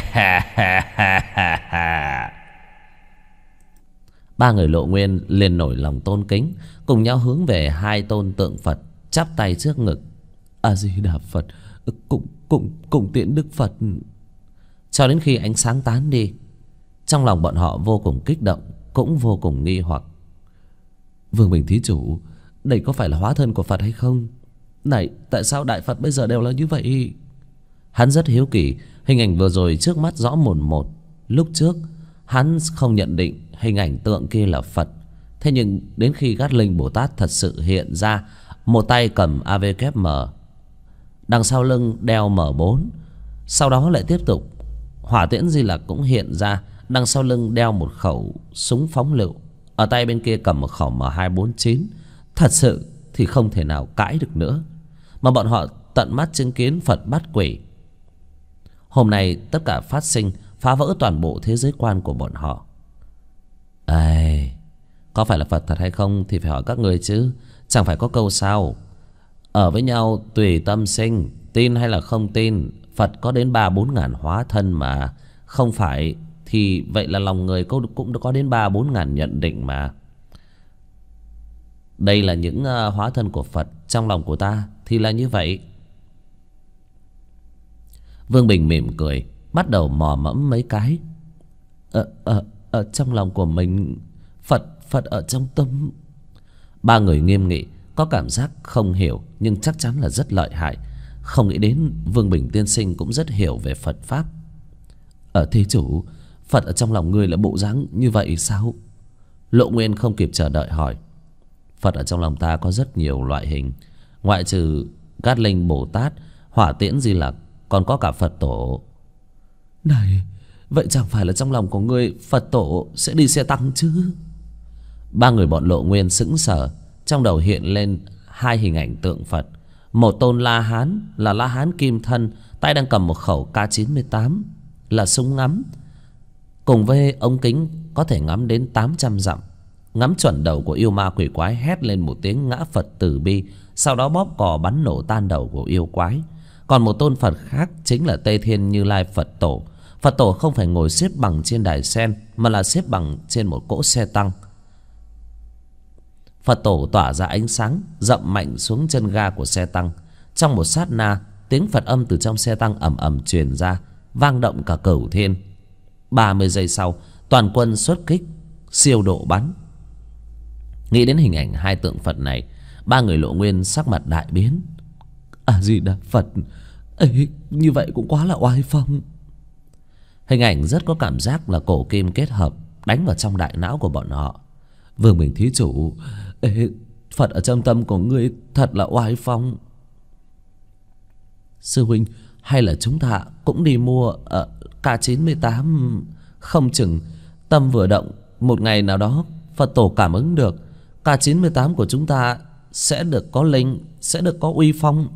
Ba người Lộ Nguyên liền nổi lòng tôn kính, cùng nhau hướng về hai tôn tượng Phật, chắp tay trước ngực. A Di Đà Phật, cùng tiễn Đức Phật. Cho đến khi ánh sáng tán đi, trong lòng bọn họ vô cùng kích động, cũng vô cùng nghi hoặc. Vương Bình thí chủ, đây có phải là hóa thân của Phật hay không? Này, tại sao Đại Phật bây giờ đều là như vậy? Hắn rất hiếu kỳ. Hình ảnh vừa rồi trước mắt rõ mồn một. Lúc trước hắn không nhận định hình ảnh tượng kia là Phật. Thế nhưng đến khi Gatling Bồ Tát thật sự hiện ra, một tay cầm AVKM, Đằng sau lưng đeo M4. Sau đó lại tiếp tục. Hỏa tiễn Di Lặc cũng hiện ra. Đằng sau lưng đeo một khẩu súng phóng lựu. Ở tay bên kia cầm một khẩu M249. Thật sự thì không thể nào cãi được nữa. Mà bọn họ tận mắt chứng kiến Phật bắt quỷ. Hôm nay tất cả phát sinh, phá vỡ toàn bộ thế giới quan của bọn họ. Ây, có phải là Phật thật hay không thì phải hỏi các người chứ. Chẳng phải có câu sao: ở với nhau tùy tâm sinh, tin hay là không tin. Phật có đến 3-4 ngàn hóa thân mà. Không phải thì vậy là lòng người cũng có đến 3-4 ngàn nhận định mà. Đây là những hóa thân của Phật. Trong lòng của ta thì là như vậy. Vương Bình mỉm cười, bắt đầu mò mẫm mấy cái. Ở trong lòng của mình, Phật ở trong tâm. Ba người nghiêm nghị, có cảm giác không hiểu nhưng chắc chắn là rất lợi hại. Không nghĩ đến Vương Bình tiên sinh cũng rất hiểu về Phật Pháp. Thí chủ, Phật ở trong lòng người là bộ dáng như vậy sao? Lộ Nguyên không kịp chờ đợi hỏi. Phật ở trong lòng ta có rất nhiều loại hình. Ngoại trừ Cát Linh Bồ Tát, Hỏa Tiễn Di Lặc, còn có cả Phật Tổ. Này, vậy chẳng phải là trong lòng của ngươi Phật Tổ sẽ đi xe tăng chứ? Ba người bọn Lộ Nguyên sững sờ. Trong đầu hiện lên hai hình ảnh tượng Phật. Một tôn La Hán là La Hán kim thân, tay đang cầm một khẩu K98 là súng ngắm, cùng với ống kính có thể ngắm đến 800 dặm. Ngắm chuẩn đầu của yêu ma quỷ quái, hét lên một tiếng ngã Phật từ bi, sau đó bóp cò bắn nổ tan đầu của yêu quái. Còn một tôn Phật khác chính là Tây Thiên Như Lai Phật Tổ. Phật Tổ không phải ngồi xếp bằng trên đài sen, mà là xếp bằng trên một cỗ xe tăng. Phật Tổ tỏa ra ánh sáng, dậm mạnh xuống chân ga của xe tăng. Trong một sát na, tiếng Phật âm từ trong xe tăng ầm ầm truyền ra, vang động cả cửu thiên. 30 giây sau, toàn quân xuất kích, siêu độ bắn. Nghĩ đến hình ảnh hai tượng Phật này, ba người Lộ Nguyên sắc mặt đại biến. Di Đà Phật, như vậy cũng quá là oai phong. Hình ảnh rất có cảm giác là cổ kim kết hợp, đánh vào trong đại não của bọn họ. Vương Bình thí chủ, Phật ở trong tâm của ngươi thật là oai phong. Sư huynh, hay là chúng ta cũng đi mua K98? Không chừng tâm vừa động, một ngày nào đó Phật Tổ cảm ứng được, K98 của chúng ta sẽ được có linh, sẽ được có uy phong.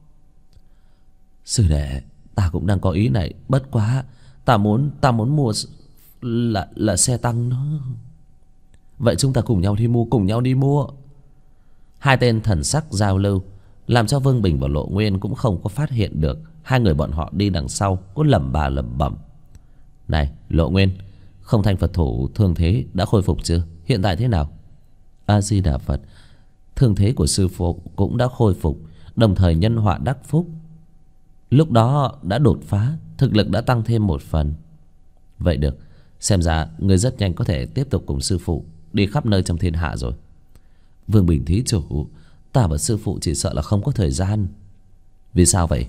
Sư đệ, ta cũng đang có ý này, bất quá ta muốn mua là xe tăng đó. Vậy chúng ta cùng nhau đi mua. Hai tên thần sắc giao lưu, làm cho Vương Bình và Lộ Nguyên cũng không có phát hiện được. Hai người bọn họ đi đằng sau có lẩm bẩm. Này Lộ Nguyên, không thanh Phật thủ thương thế đã khôi phục chưa? Hiện tại thế nào? Di Đà Phật, thương thế của sư phụ cũng đã khôi phục, đồng thời nhân họa đắc phúc. Lúc đó đã đột phá, thực lực đã tăng thêm một phần. Vậy được, xem ra người rất nhanh có thể tiếp tục cùng sư phụ đi khắp nơi trong thiên hạ rồi. Vương Bình thí chủ, ta và sư phụ chỉ sợ là không có thời gian. Vì sao vậy?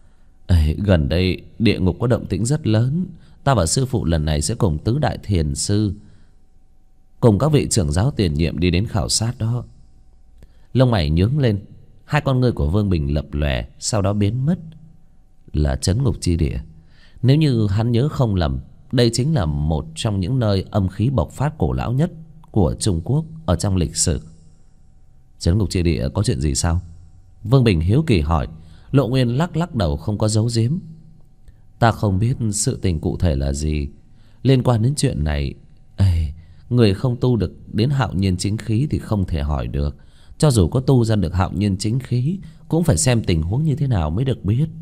Gần đây địa ngục có động tĩnh rất lớn. Ta và sư phụ lần này sẽ cùng tứ đại thiền sư, cùng các vị trưởng giáo tiền nhiệm đi đến khảo sát đó. Lông mày nhướng lên, hai con ngươi của Vương Bình lập lòe, sau đó biến mất. Là trấn ngục chi địa. Nếu như hắn nhớ không lầm, đây chính là một trong những nơi âm khí bộc phát cổ lão nhất của Trung Quốc ở trong lịch sử. Trấn ngục chi địa có chuyện gì sao? Vương Bình hiếu kỳ hỏi. Lộ Nguyên lắc đầu không có giấu giếm. Ta không biết sự tình cụ thể là gì. Liên quan đến chuyện này, người không tu được đến hạo nhiên chính khí thì không thể hỏi được. Cho dù có tu ra được hạo nhiên chính khí, cũng phải xem tình huống như thế nào mới được biết.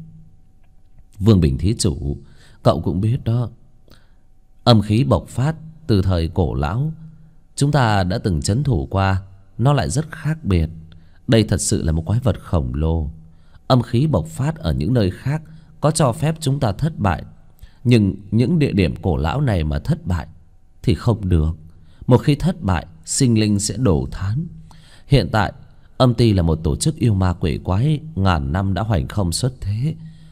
Vương Bình thí chủ, cậu cũng biết đó, âm khí bộc phát từ thời cổ lão, chúng ta đã từng trấn thủ qua, nó lại rất khác biệt. Đây thật sự là một quái vật khổng lồ. Âm khí bộc phát ở những nơi khác có cho phép chúng ta thất bại, nhưng những địa điểm cổ lão này mà thất bại thì không được. Một khi thất bại, sinh linh sẽ đổ thán. Hiện tại âm ty là một tổ chức yêu ma quỷ quái ngàn năm đã hoành không xuất thế.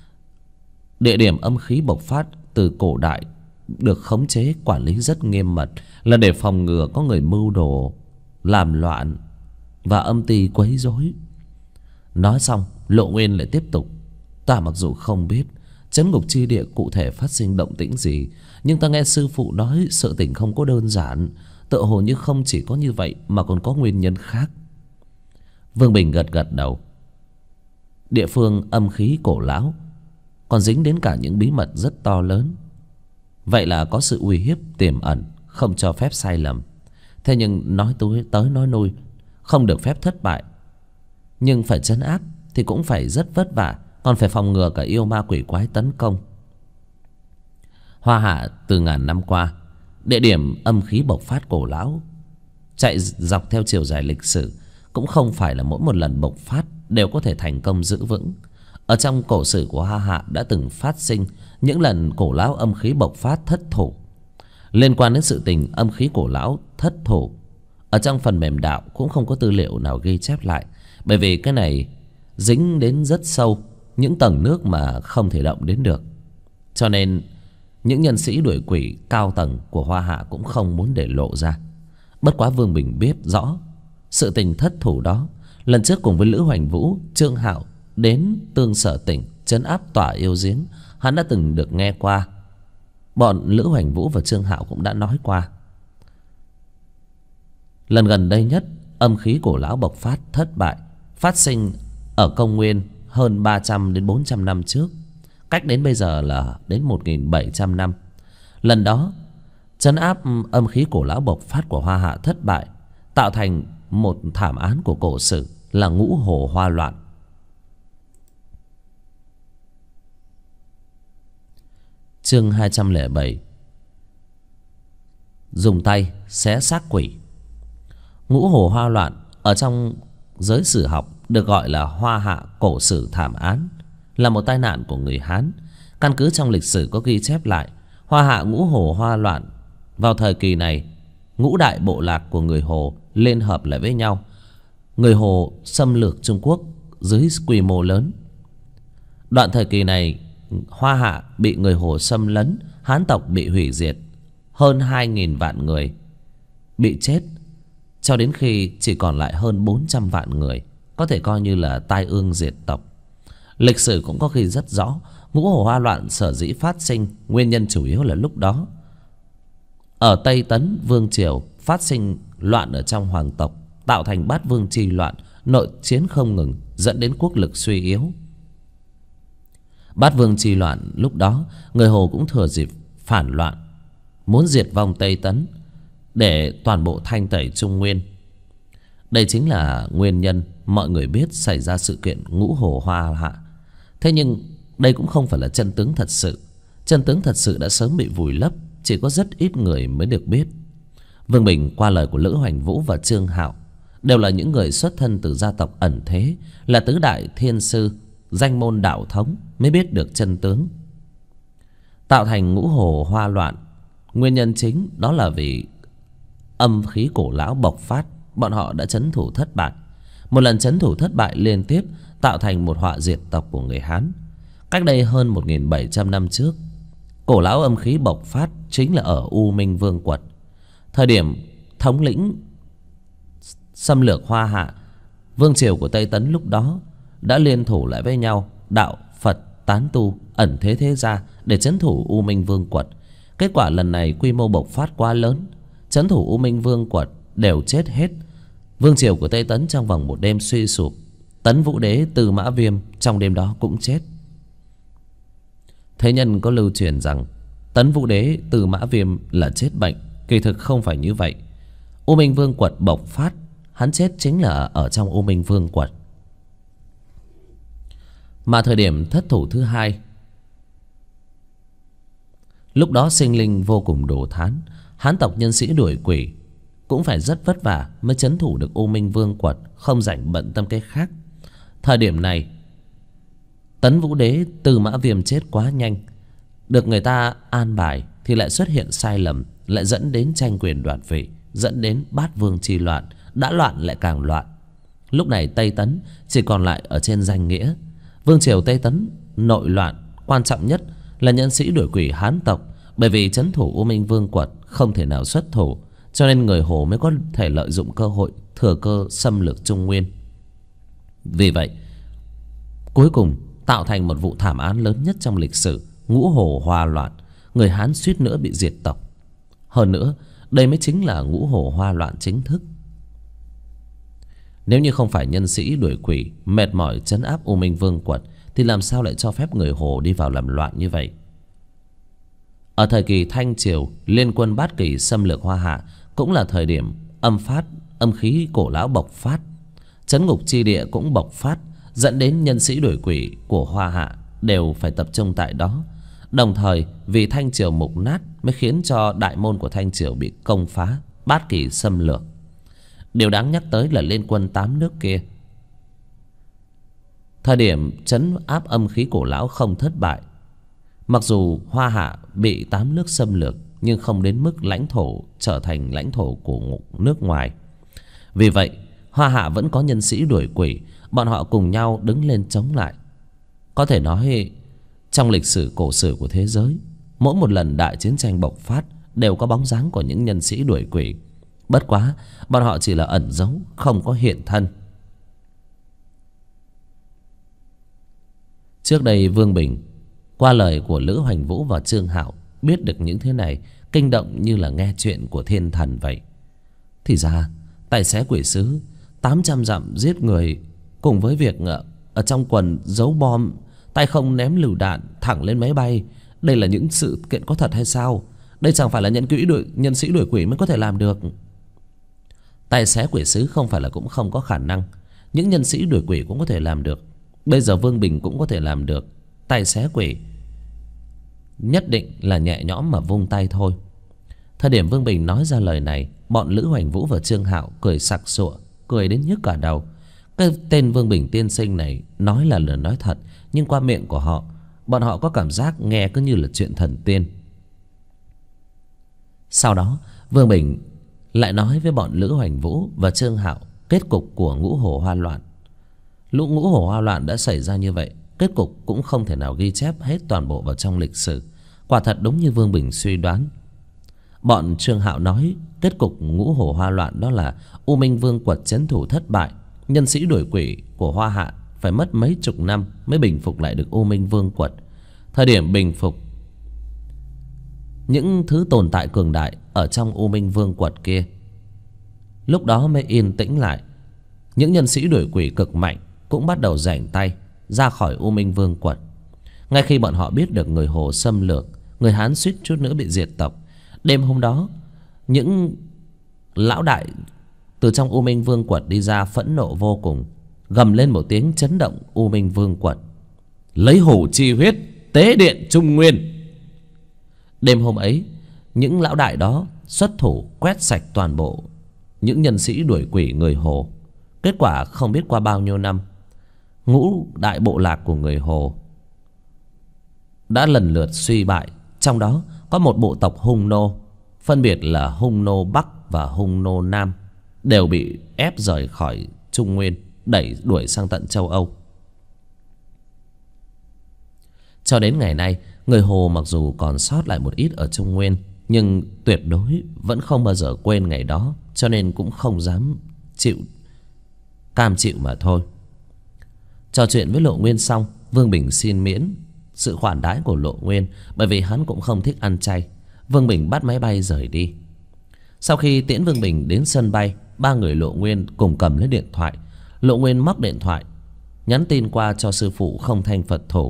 Địa điểm âm khí bộc phát từ cổ đại được khống chế quản lý rất nghiêm mật, là để phòng ngừa có người mưu đồ làm loạn và âm ty quấy rối. Nói xong, Lộ Nguyên lại tiếp tục Ta mặc dù không biết trấn ngục chi địa cụ thể phát sinh động tĩnh gì, nhưng ta nghe sư phụ nói sự tình không có đơn giản. Tựa hồ như không chỉ có như vậy mà còn có nguyên nhân khác. Vương Bình gật gật đầu. Địa phương âm khí cổ lão còn dính đến cả những bí mật rất to lớn. Vậy là có sự uy hiếp tiềm ẩn, không cho phép sai lầm. Thế nhưng nói tới nói lui, không được phép thất bại. Nhưng phải trấn áp thì cũng phải rất vất vả, còn phải phòng ngừa cả yêu ma quỷ quái tấn công. Hoa Hạ từ ngàn năm qua, địa điểm âm khí bộc phát cổ lão chạy dọc theo chiều dài lịch sử, cũng không phải là mỗi một lần bộc phát đều có thể thành công giữ vững. Ở trong cổ sử của Hoa Hạ đã từng phát sinh những lần cổ lão âm khí bộc phát thất thủ. Liên quan đến sự tình âm khí cổ lão thất thủ, ở trong phần mềm đạo cũng không có tư liệu nào ghi chép lại, bởi vì cái này dính đến rất sâu những tầng nước mà không thể động đến được. Cho nên những nhân sĩ đuổi quỷ cao tầng của Hoa Hạ cũng không muốn để lộ ra. Bất quá Vương Bình biết rõ sự tình thất thủ đó. Lần trước cùng với Lữ Hoành Vũ, Trương Hạo đến Tương Sở tỉnh trấn áp tỏa yêu giếng, hắn đã từng được nghe qua. Bọn Lữ Hoành Vũ và Trương Hạo cũng đã nói qua. Lần gần đây nhất âm khí cổ lão bộc phát thất bại phát sinh ở công nguyên hơn 300 đến 400 năm trước, cách đến bây giờ là đến 1700 năm. Lần đó trấn áp âm khí cổ lão bộc phát của Hoa Hạ thất bại, tạo thành một thảm án của cổ sử là Ngũ Hồ Hoa Loạn. Chương 207. Dùng tay xé xác quỷ. Ngũ Hồ Hoa Loạn ở trong giới sử học được gọi là Hoa Hạ cổ sử thảm án, là một tai nạn của người Hán. Căn cứ trong lịch sử có ghi chép lại, Hoa Hạ Ngũ Hồ Hoa Loạn. Vào thời kỳ này, ngũ đại bộ lạc của người Hồ liên hợp lại với nhau. Người Hồ xâm lược Trung Quốc dưới quy mô lớn. Đoạn thời kỳ này, Hoa Hạ bị người Hồ xâm lấn, Hán tộc bị hủy diệt, hơn 2.000 vạn người bị chết, cho đến khi chỉ còn lại hơn 400 vạn người, có thể coi như là tai ương diệt tộc. Lịch sử cũng có ghi rất rõ, Ngũ Hồ Hoa Loạn sở dĩ phát sinh, nguyên nhân chủ yếu là lúc đó ở Tây Tấn Vương Triều phát sinh loạn ở trong hoàng tộc, tạo thành bát vương chi loạn, nội chiến không ngừng, dẫn đến quốc lực suy yếu. Bát vương chi loạn lúc đó, người Hồ cũng thừa dịp phản loạn, muốn diệt vong Tây Tấn để toàn bộ thanh tẩy Trung Nguyên. Đây chính là nguyên nhân mọi người biết xảy ra sự kiện Ngũ Hồ Hoa Hạ. Thế nhưng đây cũng không phải là chân tướng thật sự. Chân tướng thật sự đã sớm bị vùi lấp, chỉ có rất ít người mới được biết. Vương Bình qua lời của Lữ Hoành Vũ và Trương Hạo, đều là những người xuất thân từ gia tộc ẩn thế, là tứ đại thiên sư, danh môn đạo thống, mới biết được chân tướng. Tạo thành Ngũ Hồ Hoa Loạn, nguyên nhân chính đó là vì âm khí cổ lão bộc phát, bọn họ đã trấn thủ thất bại. Một lần trấn thủ thất bại liên tiếp, tạo thành một họa diệt tộc của người Hán. Cách đây hơn 1700 năm trước, cổ lão âm khí bộc phát chính là ở U Minh Vương Quật. Thời điểm thống lĩnh xâm lược Hoa Hạ, vương triều của Tây Tấn lúc đó đã liên thủ lại với nhau, đạo Phật tán tu ẩn thế thế gia để trấn thủ U Minh Vương Quật. Kết quả lần này quy mô bộc phát quá lớn, trấn thủ U Minh Vương Quật đều chết hết. Vương triều của Tây Tấn trong vòng một đêm suy sụp. Tấn Vũ Đế Tư Mã Viêm trong đêm đó cũng chết. Thế nhân có lưu truyền rằng Tấn Vũ Đế Tư Mã Viêm là chết bệnh, kỳ thực không phải như vậy. U Minh Vương Quật bộc phát, hắn chết chính là ở trong U Minh Vương Quật. Mà thời điểm thất thủ thứ hai, lúc đó sinh linh vô cùng đổ thán. Hán tộc nhân sĩ đuổi quỷ cũng phải rất vất vả mới trấn thủ được U Minh Vương Quật, không rảnh bận tâm cái khác. Thời điểm này, Tấn Vũ Đế Tư Mã Viêm chết quá nhanh, được người ta an bài thì lại xuất hiện sai lầm, lại dẫn đến tranh quyền đoạt vị, dẫn đến bát vương chi loạn. Đã loạn lại càng loạn. Lúc này Tây Tấn chỉ còn lại ở trên danh nghĩa. Vương triều Tây Tấn nội loạn, quan trọng nhất là nhân sĩ đuổi quỷ Hán tộc. Bởi vì trấn thủ U Minh Vương Quật không thể nào xuất thủ, cho nên người Hồ mới có thể lợi dụng cơ hội thừa cơ xâm lược Trung Nguyên. Vì vậy cuối cùng tạo thành một vụ thảm án lớn nhất trong lịch sử Ngũ Hồ Hoa Loạn. Người Hán suýt nữa bị diệt tộc. Hơn nữa, đây mới chính là Ngũ Hồ Hoa Loạn chính thức. Nếu như không phải nhân sĩ đuổi quỷ mệt mỏi trấn áp U Minh Vương quật, thì làm sao lại cho phép người Hồ đi vào làm loạn như vậy? Ở thời kỳ Thanh Triều, liên quân Bát Kỳ xâm lược Hoa Hạ cũng là thời điểm âm khí cổ lão bộc phát, trấn ngục chi địa cũng bộc phát, dẫn đến nhân sĩ đuổi quỷ của Hoa Hạ đều phải tập trung tại đó. Đồng thời vì Thanh Triều mục nát mới khiến cho đại môn của Thanh Triều bị công phá, Bát Kỳ xâm lược. Điều đáng nhắc tới là liên quân 8 nước kia, thời điểm trấn áp âm khí cổ lão không thất bại. Mặc dù Hoa Hạ bị 8 nước xâm lược, nhưng không đến mức lãnh thổ trở thành lãnh thổ của nước ngoài. Vì vậy Hoa Hạ vẫn có nhân sĩ đuổi quỷ, bọn họ cùng nhau đứng lên chống lại. Có thể nói trong lịch sử cổ sử của thế giới, mỗi một lần đại chiến tranh bộc phát đều có bóng dáng của những nhân sĩ đuổi quỷ. Bất quá bọn họ chỉ là ẩn giấu, không có hiện thân. Trước đây Vương Bình qua lời của Lữ Hoành Vũ và Trương Hạo biết được những thế này, kinh động như là nghe chuyện của thiên thần vậy. Thì ra tài xế quỷ sứ 800 dặm giết người, cùng với việc ở trong quần giấu bom, tay không ném lựu đạn thẳng lên máy bay, đây là những sự kiện có thật hay sao? Đây chẳng phải là nhân sĩ đuổi quỷ mới có thể làm được. Tài xế quỷ sứ không phải là cũng không có khả năng, những nhân sĩ đuổi quỷ cũng có thể làm được. Bây giờ Vương Bình cũng có thể làm được. Tài xế quỷ nhất định là nhẹ nhõm mà vung tay thôi. Thời điểm Vương Bình nói ra lời này, bọn Lữ Hoành Vũ và Trương Hạo cười sặc sụa, cười đến nhức cả đầu. Cái tên Vương Bình tiên sinh này nói là lời nói thật, nhưng qua miệng của họ, bọn họ có cảm giác nghe cứ như là chuyện thần tiên. Sau đó Vương Bình lại nói với bọn Lữ Hoành Vũ và Trương Hạo kết cục của Ngũ Hồ Hoa Loạn. Ngũ Hồ Hoa Loạn đã xảy ra như vậy, kết cục cũng không thể nào ghi chép hết toàn bộ vào trong lịch sử. Quả thật đúng như Vương Bình suy đoán. Bọn Trương Hạo nói kết cục Ngũ Hồ Hoa Loạn đó là U Minh Vương quật trấn thủ thất bại, nhân sĩ đuổi quỷ của Hoa Hạ phải mất mấy chục năm mới bình phục lại được U Minh Vương quật. Thời điểm bình phục, những thứ tồn tại cường đại ở trong U Minh Vương quật kia lúc đó mới yên tĩnh lại. Những nhân sĩ đuổi quỷ cực mạnh cũng bắt đầu rảnh tay ra khỏi U Minh Vương quật. Ngay khi bọn họ biết được người Hồ xâm lược, người Hán suýt chút nữa bị diệt tộc, đêm hôm đó những lão đại từ trong U Minh Vương quật đi ra phẫn nộ vô cùng, gầm lên một tiếng chấn động U Minh Vương quật: lấy hổ chi huyết tế điện Trung Nguyên. Đêm hôm ấy, những lão đại đó xuất thủ quét sạch toàn bộ những nhân sĩ đuổi quỷ người Hồ. Kết quả không biết qua bao nhiêu năm, ngũ đại bộ lạc của người Hồ đã lần lượt suy bại. Trong đó có một bộ tộc Hung Nô, phân biệt là Hung Nô Bắc và Hung Nô Nam, đều bị ép rời khỏi Trung Nguyên, đuổi sang tận châu Âu. Cho đến ngày nay, người Hồ mặc dù còn sót lại một ít ở Trung Nguyên, nhưng tuyệt đối vẫn không bao giờ quên ngày đó, cho nên cũng không dám cam chịu mà thôi. Trò chuyện với Lộ Nguyên xong, Vương Bình xin miễn sự khoản đãi của Lộ Nguyên, bởi vì hắn cũng không thích ăn chay. Vương Bình bắt máy bay rời đi. Sau khi tiễn Vương Bình đến sân bay, ba người Lộ Nguyên cùng cầm lấy điện thoại. Lộ Nguyên móc điện thoại nhắn tin qua cho sư phụ Không Thanh Phật Thủ.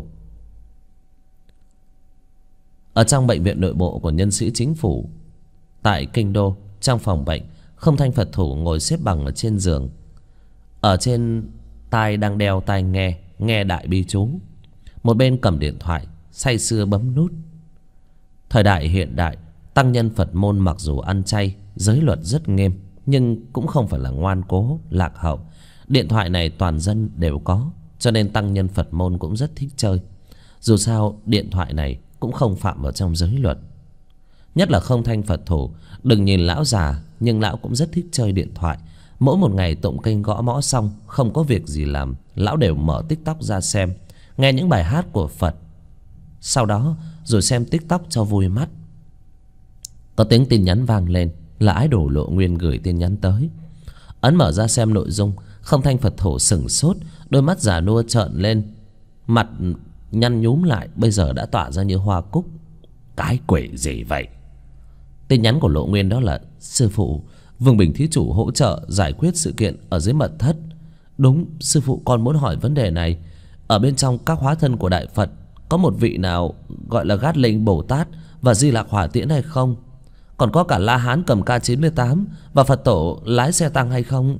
Ở trong bệnh viện nội bộ của nhân sĩ chính phủ tại Kinh Đô, trong phòng bệnh, Không Thanh Phật Thủ ngồi xếp bằng ở trên giường. Ở trên tai đang đeo tai nghe đại bi chú. Một bên cầm điện thoại say sưa bấm nút. Thời đại hiện đại, tăng nhân Phật môn mặc dù ăn chay, giới luật rất nghiêm, nhưng cũng không phải là ngoan cố, lạc hậu. Điện thoại này toàn dân đều có, cho nên tăng nhân Phật môn cũng rất thích chơi. Dù sao điện thoại này cũng không phạm vào trong giới luật. Nhất là Không Thanh Phật Thủ, đừng nhìn lão già, nhưng lão cũng rất thích chơi điện thoại. Mỗi một ngày tụng kinh gõ mõ xong, không có việc gì làm, lão đều mở TikTok ra xem, nghe những bài hát của Phật, sau đó rồi xem TikTok cho vui mắt. Có tiếng tin nhắn vang lên, là idol Lộ Nguyên gửi tin nhắn tới. Ấn mở ra xem nội dung, Không Thanh Phật Thủ sửng sốt, đôi mắt già nua trợn lên, mặt nhăn nhúm lại bây giờ đã tỏa ra như hoa cúc. Cái quỷ gì vậy? Tin nhắn của Lộ Nguyên đó là: sư phụ, Vương Bình thí chủ hỗ trợ giải quyết sự kiện ở dưới mật thất. Đúng, sư phụ, con muốn hỏi vấn đề này. Ở bên trong các hóa thân của Đại Phật có một vị nào gọi là Gát Linh Bồ Tát và Di Lạc Hỏa Tiễn hay không? Còn có cả La Hán cầm K98 và Phật tổ lái xe tăng hay không?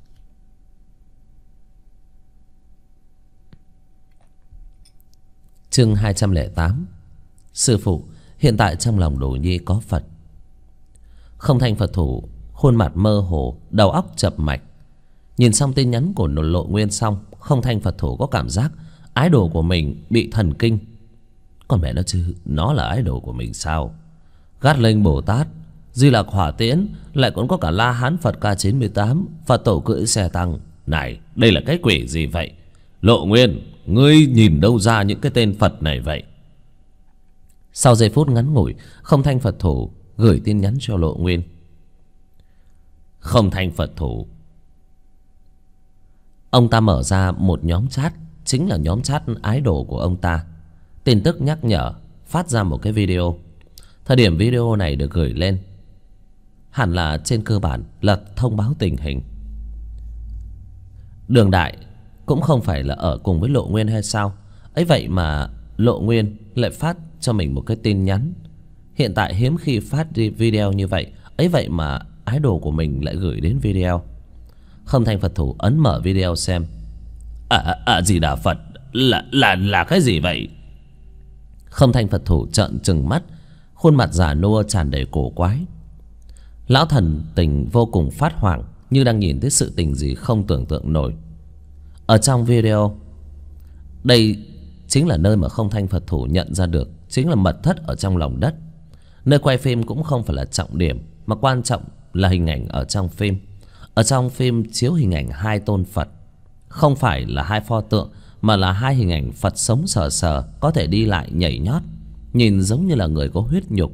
Chương 208. Sư phụ, hiện tại trong lòng Đồ Nhi có Phật. Không Thanh Phật thủ khuôn mặt mơ hồ, đầu óc chập mạch. Nhìn xong tin nhắn của Lộ Nguyên xong, Không Thanh Phật thủ có cảm giác ái đồ của mình bị thần kinh. Còn mẹ nó chứ, nó là ái đồ của mình sao? Gát Linh Bồ Tát, Di Lạc Hỏa Tiễn, lại còn có cả La Hán Phật K98, Phật tổ cưỡi xe tăng. Này, đây là cái quỷ gì vậy? Lộ Nguyên, ngươi nhìn đâu ra những cái tên Phật này vậy? Sau giây phút ngắn ngủi, Không Thanh Phật thủ gửi tin nhắn cho Lộ Nguyên. Không Thanh Phật thủ. Ông ta mở ra một nhóm chat, chính là nhóm chat ái đồ của ông ta. Tin tức nhắc nhở phát ra một cái video. Thời điểm video này được gửi lên, hẳn là trên cơ bản là thông báo tình hình. Đường Đại cũng không phải là ở cùng với Lộ Nguyên hay sao? Ấy vậy mà Lộ Nguyên lại phát cho mình một cái tin nhắn. Hiện tại hiếm khi phát đi video như vậy. Ấy vậy mà ái đồ của mình lại gửi đến video. Không Thanh Phật thủ ấn mở video xem. Gì Đà Phật? Là cái gì vậy? Không Thanh Phật thủ trợn trừng mắt, khuôn mặt già nua tràn đầy cổ quái. Lão thần tình vô cùng phát hoảng, như đang nhìn thấy sự tình gì không tưởng tượng nổi. Ở trong video, đây chính là nơi mà Không Thanh Phật thủ nhận ra được chính là mật thất ở trong lòng đất. Nơi quay phim cũng không phải là trọng điểm, mà quan trọng là hình ảnh ở trong phim. Ở trong phim chiếu hình ảnh hai tôn Phật, không phải là hai pho tượng, mà là hai hình ảnh Phật sống sờ sờ, có thể đi lại nhảy nhót, nhìn giống như là người có huyết nhục.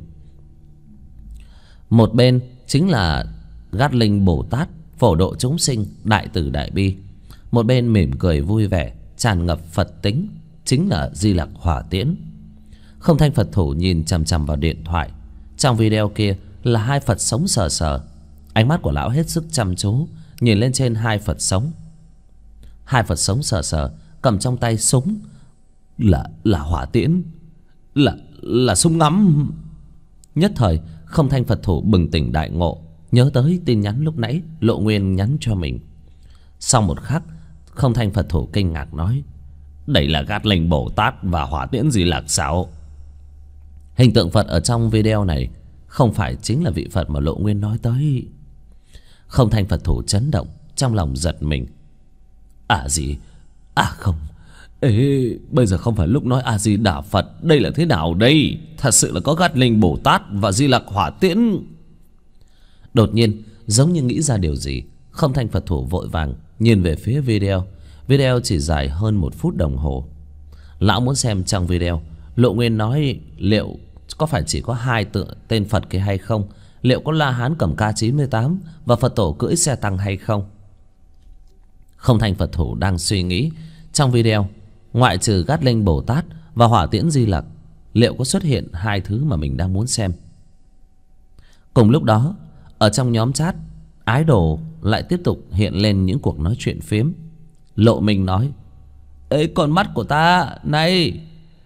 Một bên chính là Gát Linh Bồ Tát phổ độ chúng sinh, đại từ đại bi. Một bên mỉm cười vui vẻ, tràn ngập Phật tính, chính là Di Lạc Hỏa Tiễn. Không Thanh Phật thủ nhìn chằm chằm vào điện thoại. Trong video kia là hai Phật sống sờ sờ. Ánh mắt của lão hết sức chăm chú nhìn lên trên hai Phật sống. Hai Phật sống sờ sờ cầm trong tay súng, là hỏa tiễn, là súng ngắm. Nhất thời Không Thanh Phật thủ bừng tỉnh đại ngộ, nhớ tới tin nhắn lúc nãy Lộ Nguyên nhắn cho mình. Sau một khắc, Không Thanh Phật thủ kinh ngạc nói: đây là Gát Linh Bồ Tát và hỏa tiễn Di Lạc sao? Hình tượng Phật ở trong video này không phải chính là vị Phật mà Lộ Nguyên nói tới. Không Thanh Phật thủ chấn động, trong lòng giật mình. Gì? Không. Bây giờ không phải lúc nói A Di Đà Phật. Đây là thế nào đây? Thật sự là có Gát Linh Bồ Tát và Di Lạc Hỏa Tiễn. Đột nhiên giống như nghĩ ra điều gì, Không Thanh Phật thủ vội vàng nhìn về phía video. Video chỉ dài hơn 1 phút đồng hồ. Lão muốn xem trong video Lộ Nguyên nói liệu có phải chỉ có hai tên Phật kia hay không, liệu có La Hán cầm K98 và Phật tổ cưỡi xe tăng hay không. Không Thanh Phật thủ đang suy nghĩ trong video, ngoại trừ Gát Linh Bồ Tát và hỏa tiễn Di Lặc, liệu có xuất hiện hai thứ mà mình đang muốn xem. Cùng lúc đó, ở trong nhóm chat, ái đồ lại tiếp tục hiện lên những cuộc nói chuyện phiếm. Lộ Minh nói: ê, con mắt của ta này,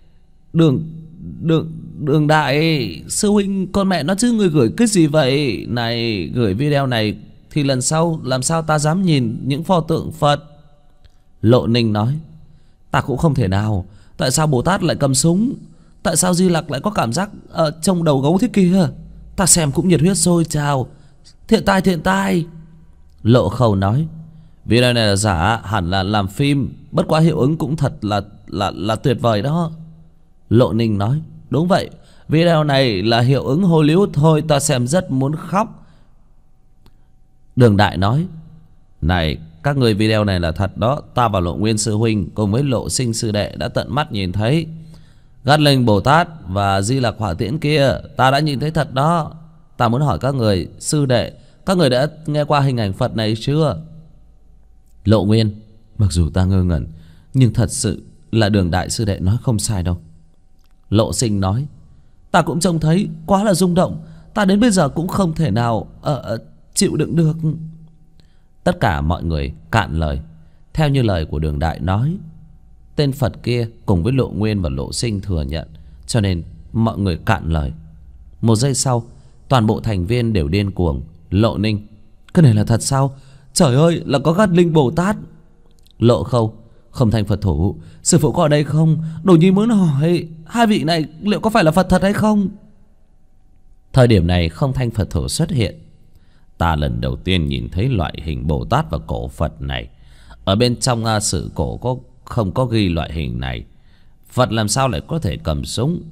Đường Đại sư huynh, con mẹ nó chứ, người gửi cái gì vậy? Này, gửi video này thì lần sau làm sao ta dám nhìn những pho tượng Phật? Lộ Ninh nói: ta cũng không thể nào. Tại sao Bồ Tát lại cầm súng? Tại sao Di Lặc lại có cảm giác ở trong đầu gấu thế kia? Ta xem cũng nhiệt huyết sôi trào. Thiện tai. Lộ Khâu nói: video này là giả, hẳn là làm phim, bất quá hiệu ứng cũng thật là tuyệt vời đó. Lộ Ninh nói: đúng vậy, video này là hiệu ứng Hollywood thôi, ta xem rất muốn khóc. Đường Đại nói: này, các người, video này là thật đó. Ta và Lộ Nguyên sư huynh cùng với Lộ Sinh sư đệ đã tận mắt nhìn thấy Gát Linh Bồ Tát và Di Lạc Hỏa Tiễn kia. Ta đã nhìn thấy thật đó. Ta muốn hỏi các người sư đệ, các người đã nghe qua hình ảnh Phật này chưa? Lộ Nguyên: mặc dù ta ngơ ngẩn, nhưng thật sự là Đường đại sư đệ nói không sai đâu. Lộ Sinh nói: Ta cũng trông thấy quá là rung động. Ta đến bây giờ cũng không thể nào chịu đựng được. Tất cả mọi người cạn lời. Theo như lời của Đường đại nói, tên Phật kia cùng với Lộ Nguyên và Lộ Sinh thừa nhận, cho nên mọi người cạn lời. Một giây sau, toàn bộ thành viên đều điên cuồng. Lộ Ninh: Cái này là thật sao? Trời ơi, là có Gát Linh Bồ Tát. Lộ Khâu: Không Thanh Phật thủ, sư phụ có ở đây không? Đồ nhi muốn hỏi hai vị này liệu có phải là Phật thật hay không? Thời điểm này Không Thanh Phật thủ xuất hiện. Ta lần đầu tiên nhìn thấy loại hình Bồ Tát và cổ Phật này. Ở bên trong sử cổ không có ghi loại hình này. Phật làm sao lại có thể cầm súng?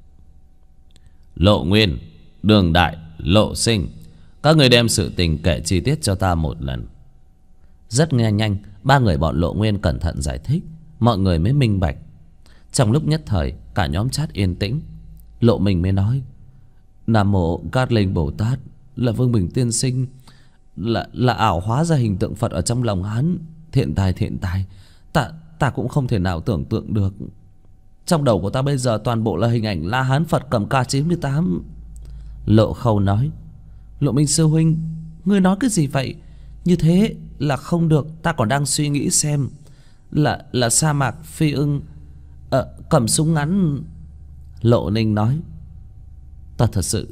Lộ Nguyên, Đường đại, Lộ Sinh, các người đem sự tình kể chi tiết cho ta một lần. Rất nghe nhanh, ba người bọn Lộ Nguyên cẩn thận giải thích, mọi người mới minh bạch. Trong lúc nhất thời, cả nhóm chat yên tĩnh. Lộ Minh mới nói: Nam mô Gát Linh Bồ Tát, là Vương Bình tiên sinh, là ảo hóa ra hình tượng Phật ở trong lòng hắn. Thiện tài, ta cũng không thể nào tưởng tượng được. Trong đầu của ta bây giờ toàn bộ là hình ảnh La Hán Phật cầm K98. Lộ Khâu nói: Lộ Minh sư huynh, ngươi nói cái gì vậy? Như thế là không được. Ta còn đang suy nghĩ xem là sa mạc phi ưng cầm súng ngắn. Lộ Ninh nói: Ta thật sự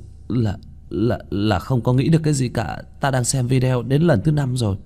là không có nghĩ được cái gì cả. Ta đang xem video đến lần thứ 5 rồi.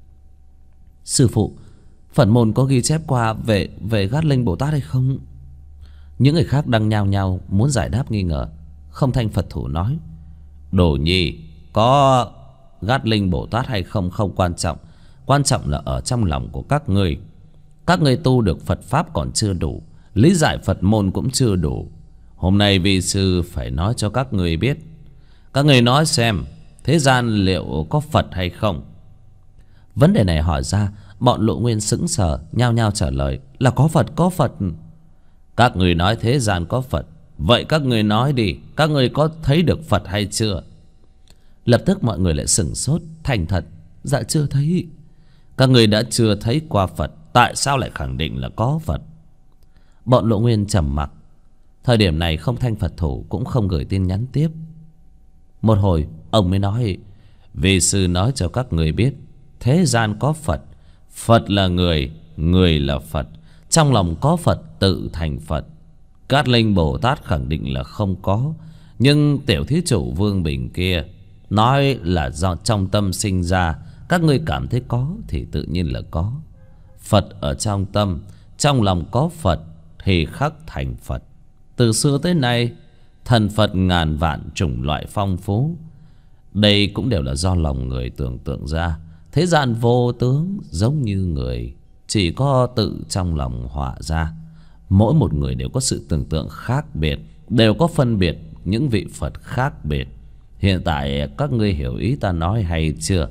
Sư phụ, Phật môn có ghi chép qua về Gát Linh Bồ Tát hay không? Những người khác đang nhao nhao muốn giải đáp nghi ngờ. Không Thanh Phật thủ nói: Đồ nhi, có Gát Linh Bồ Tát hay không không quan trọng. Quan trọng là ở trong lòng của các ngươi. Các ngươi tu được Phật Pháp còn chưa đủ, lý giải Phật môn cũng chưa đủ. Hôm nay vi sư phải nói cho các ngươi biết. Các ngươi nói xem, thế gian liệu có Phật hay không? Vấn đề này hỏi ra, bọn Lộ Nguyên sững sờ, nhao nhao trả lời là có Phật, có Phật. Các ngươi nói thế gian có Phật, vậy các ngươi nói đi, các ngươi có thấy được Phật hay chưa? Lập tức mọi người lại sửng sốt, thành thật: Dạ chưa thấy. Các ngươi đã chưa thấy qua Phật, tại sao lại khẳng định là có Phật? Bọn Lộ Nguyên trầm mặc. Thời điểm này Không Thanh Phật thủ cũng không gửi tin nhắn tiếp. Một hồi ông mới nói: Vì sư nói cho các người biết, thế gian có Phật, Phật là người, người là Phật. Trong lòng có Phật tự thành Phật. Gát Linh Bồ Tát khẳng định là không có, nhưng tiểu thí chủ Vương Bình kia nói là do trong tâm sinh ra. Các ngươi cảm thấy có thì tự nhiên là có. Phật ở trong tâm, trong lòng có Phật thì khắc thành Phật. Từ xưa tới nay, thần Phật ngàn vạn chủng loại phong phú. Đây cũng đều là do lòng người tưởng tượng ra. Thế gian vô tướng giống như người, chỉ có tự trong lòng họa ra. Mỗi một người đều có sự tưởng tượng khác biệt, đều có phân biệt những vị Phật khác biệt. Hiện tại các ngươi hiểu ý ta nói hay chưa?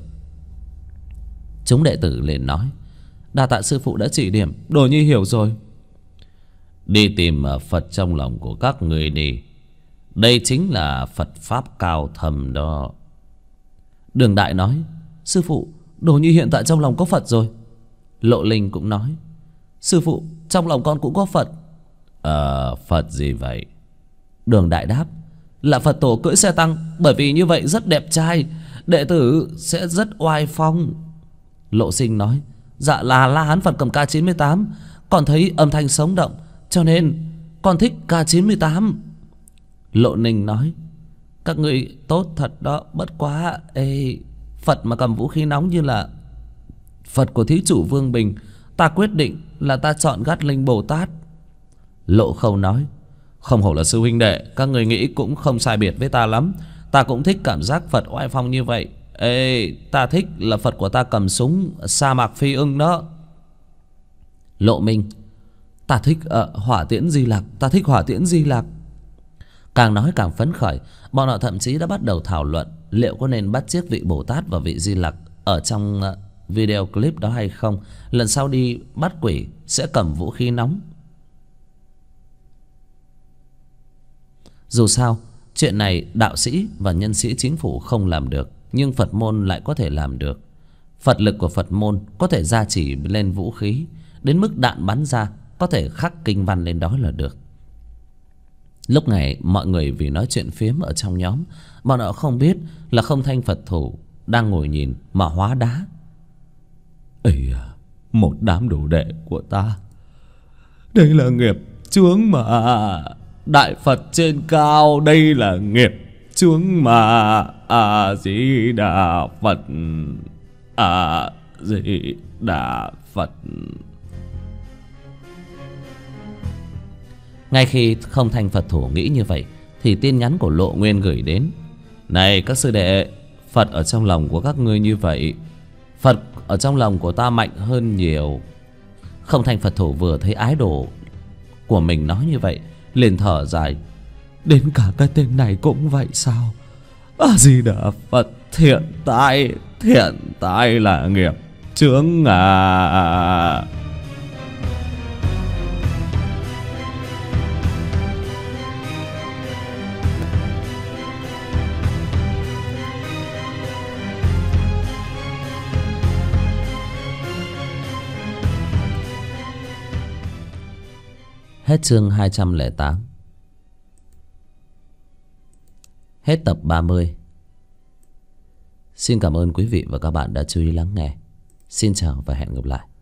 Chúng đệ tử liền nói: Đa tạ sư phụ đã chỉ điểm, đồ nhi hiểu rồi. Đi tìm Phật trong lòng của các ngươi đi. Đây chính là Phật Pháp cao thầm đó. Đường đại nói: Sư phụ, đồ nhi hiện tại trong lòng có Phật rồi. Lộ Linh cũng nói: Sư phụ, trong lòng con cũng có Phật. Phật gì vậy? Đường đại đáp: Là Phật tổ cưỡi xe tăng, bởi vì như vậy rất đẹp trai, đệ tử sẽ rất oai phong. Lộ Sinh nói: Dạ là La Hán Phật cầm K98, con thấy âm thanh sống động, cho nên con thích K98. Lộ Ninh nói: Các ngươi tốt thật đó, bất quá Phật mà cầm vũ khí nóng như là Phật của thí chủ Vương Bình, ta quyết định là ta chọn Gát Linh Bồ Tát. Lộ Khâu nói: Không hổ là sư huynh đệ, các người nghĩ cũng không sai biệt với ta lắm. Ta cũng thích cảm giác Phật oai phong như vậy. Ta thích là Phật của ta cầm súng sa mạc phi ưng đó. Lộ Minh: Ta thích hỏa tiễn Di Lặc, ta thích hỏa tiễn Di Lặc. Càng nói càng phấn khởi, bọn họ thậm chí đã bắt đầu thảo luận liệu có nên bắt chước vị Bồ Tát và vị Di Lặc ở trong video clip đó hay không. Lần sau đi bắt quỷ sẽ cầm vũ khí nóng. Dù sao, chuyện này đạo sĩ và nhân sĩ chính phủ không làm được, nhưng Phật môn lại có thể làm được. Phật lực của Phật môn có thể gia trì lên vũ khí, đến mức đạn bắn ra có thể khắc kinh văn lên đó là được. Lúc này mọi người vì nói chuyện phiếm ở trong nhóm, bọn họ không biết là Không Thanh Phật thủ đang ngồi nhìn mà hóa đá. Ây à, một đám đồ đệ của ta, đây là nghiệp chướng mà. Đại Phật trên cao, đây là nghiệp chướng mà. A Di Đà Phật, A Di Đà Phật. Ngay khi Không Thanh Phật thủ nghĩ như vậy thì tin nhắn của Lộ Nguyên gửi đến. Này các sư đệ, Phật ở trong lòng của các ngươi như vậy, Phật ở trong lòng của ta mạnh hơn nhiều. Không Thanh Phật thủ vừa thấy ái đồ của mình nói như vậy liền thở dài. Đến cả cái tên này cũng vậy sao? A Di Đà Phật, thiện tai là nghiệp chướng à. Hết chương 208. Hết tập 30. Xin cảm ơn quý vị và các bạn đã chú ý lắng nghe. Xin chào và hẹn gặp lại.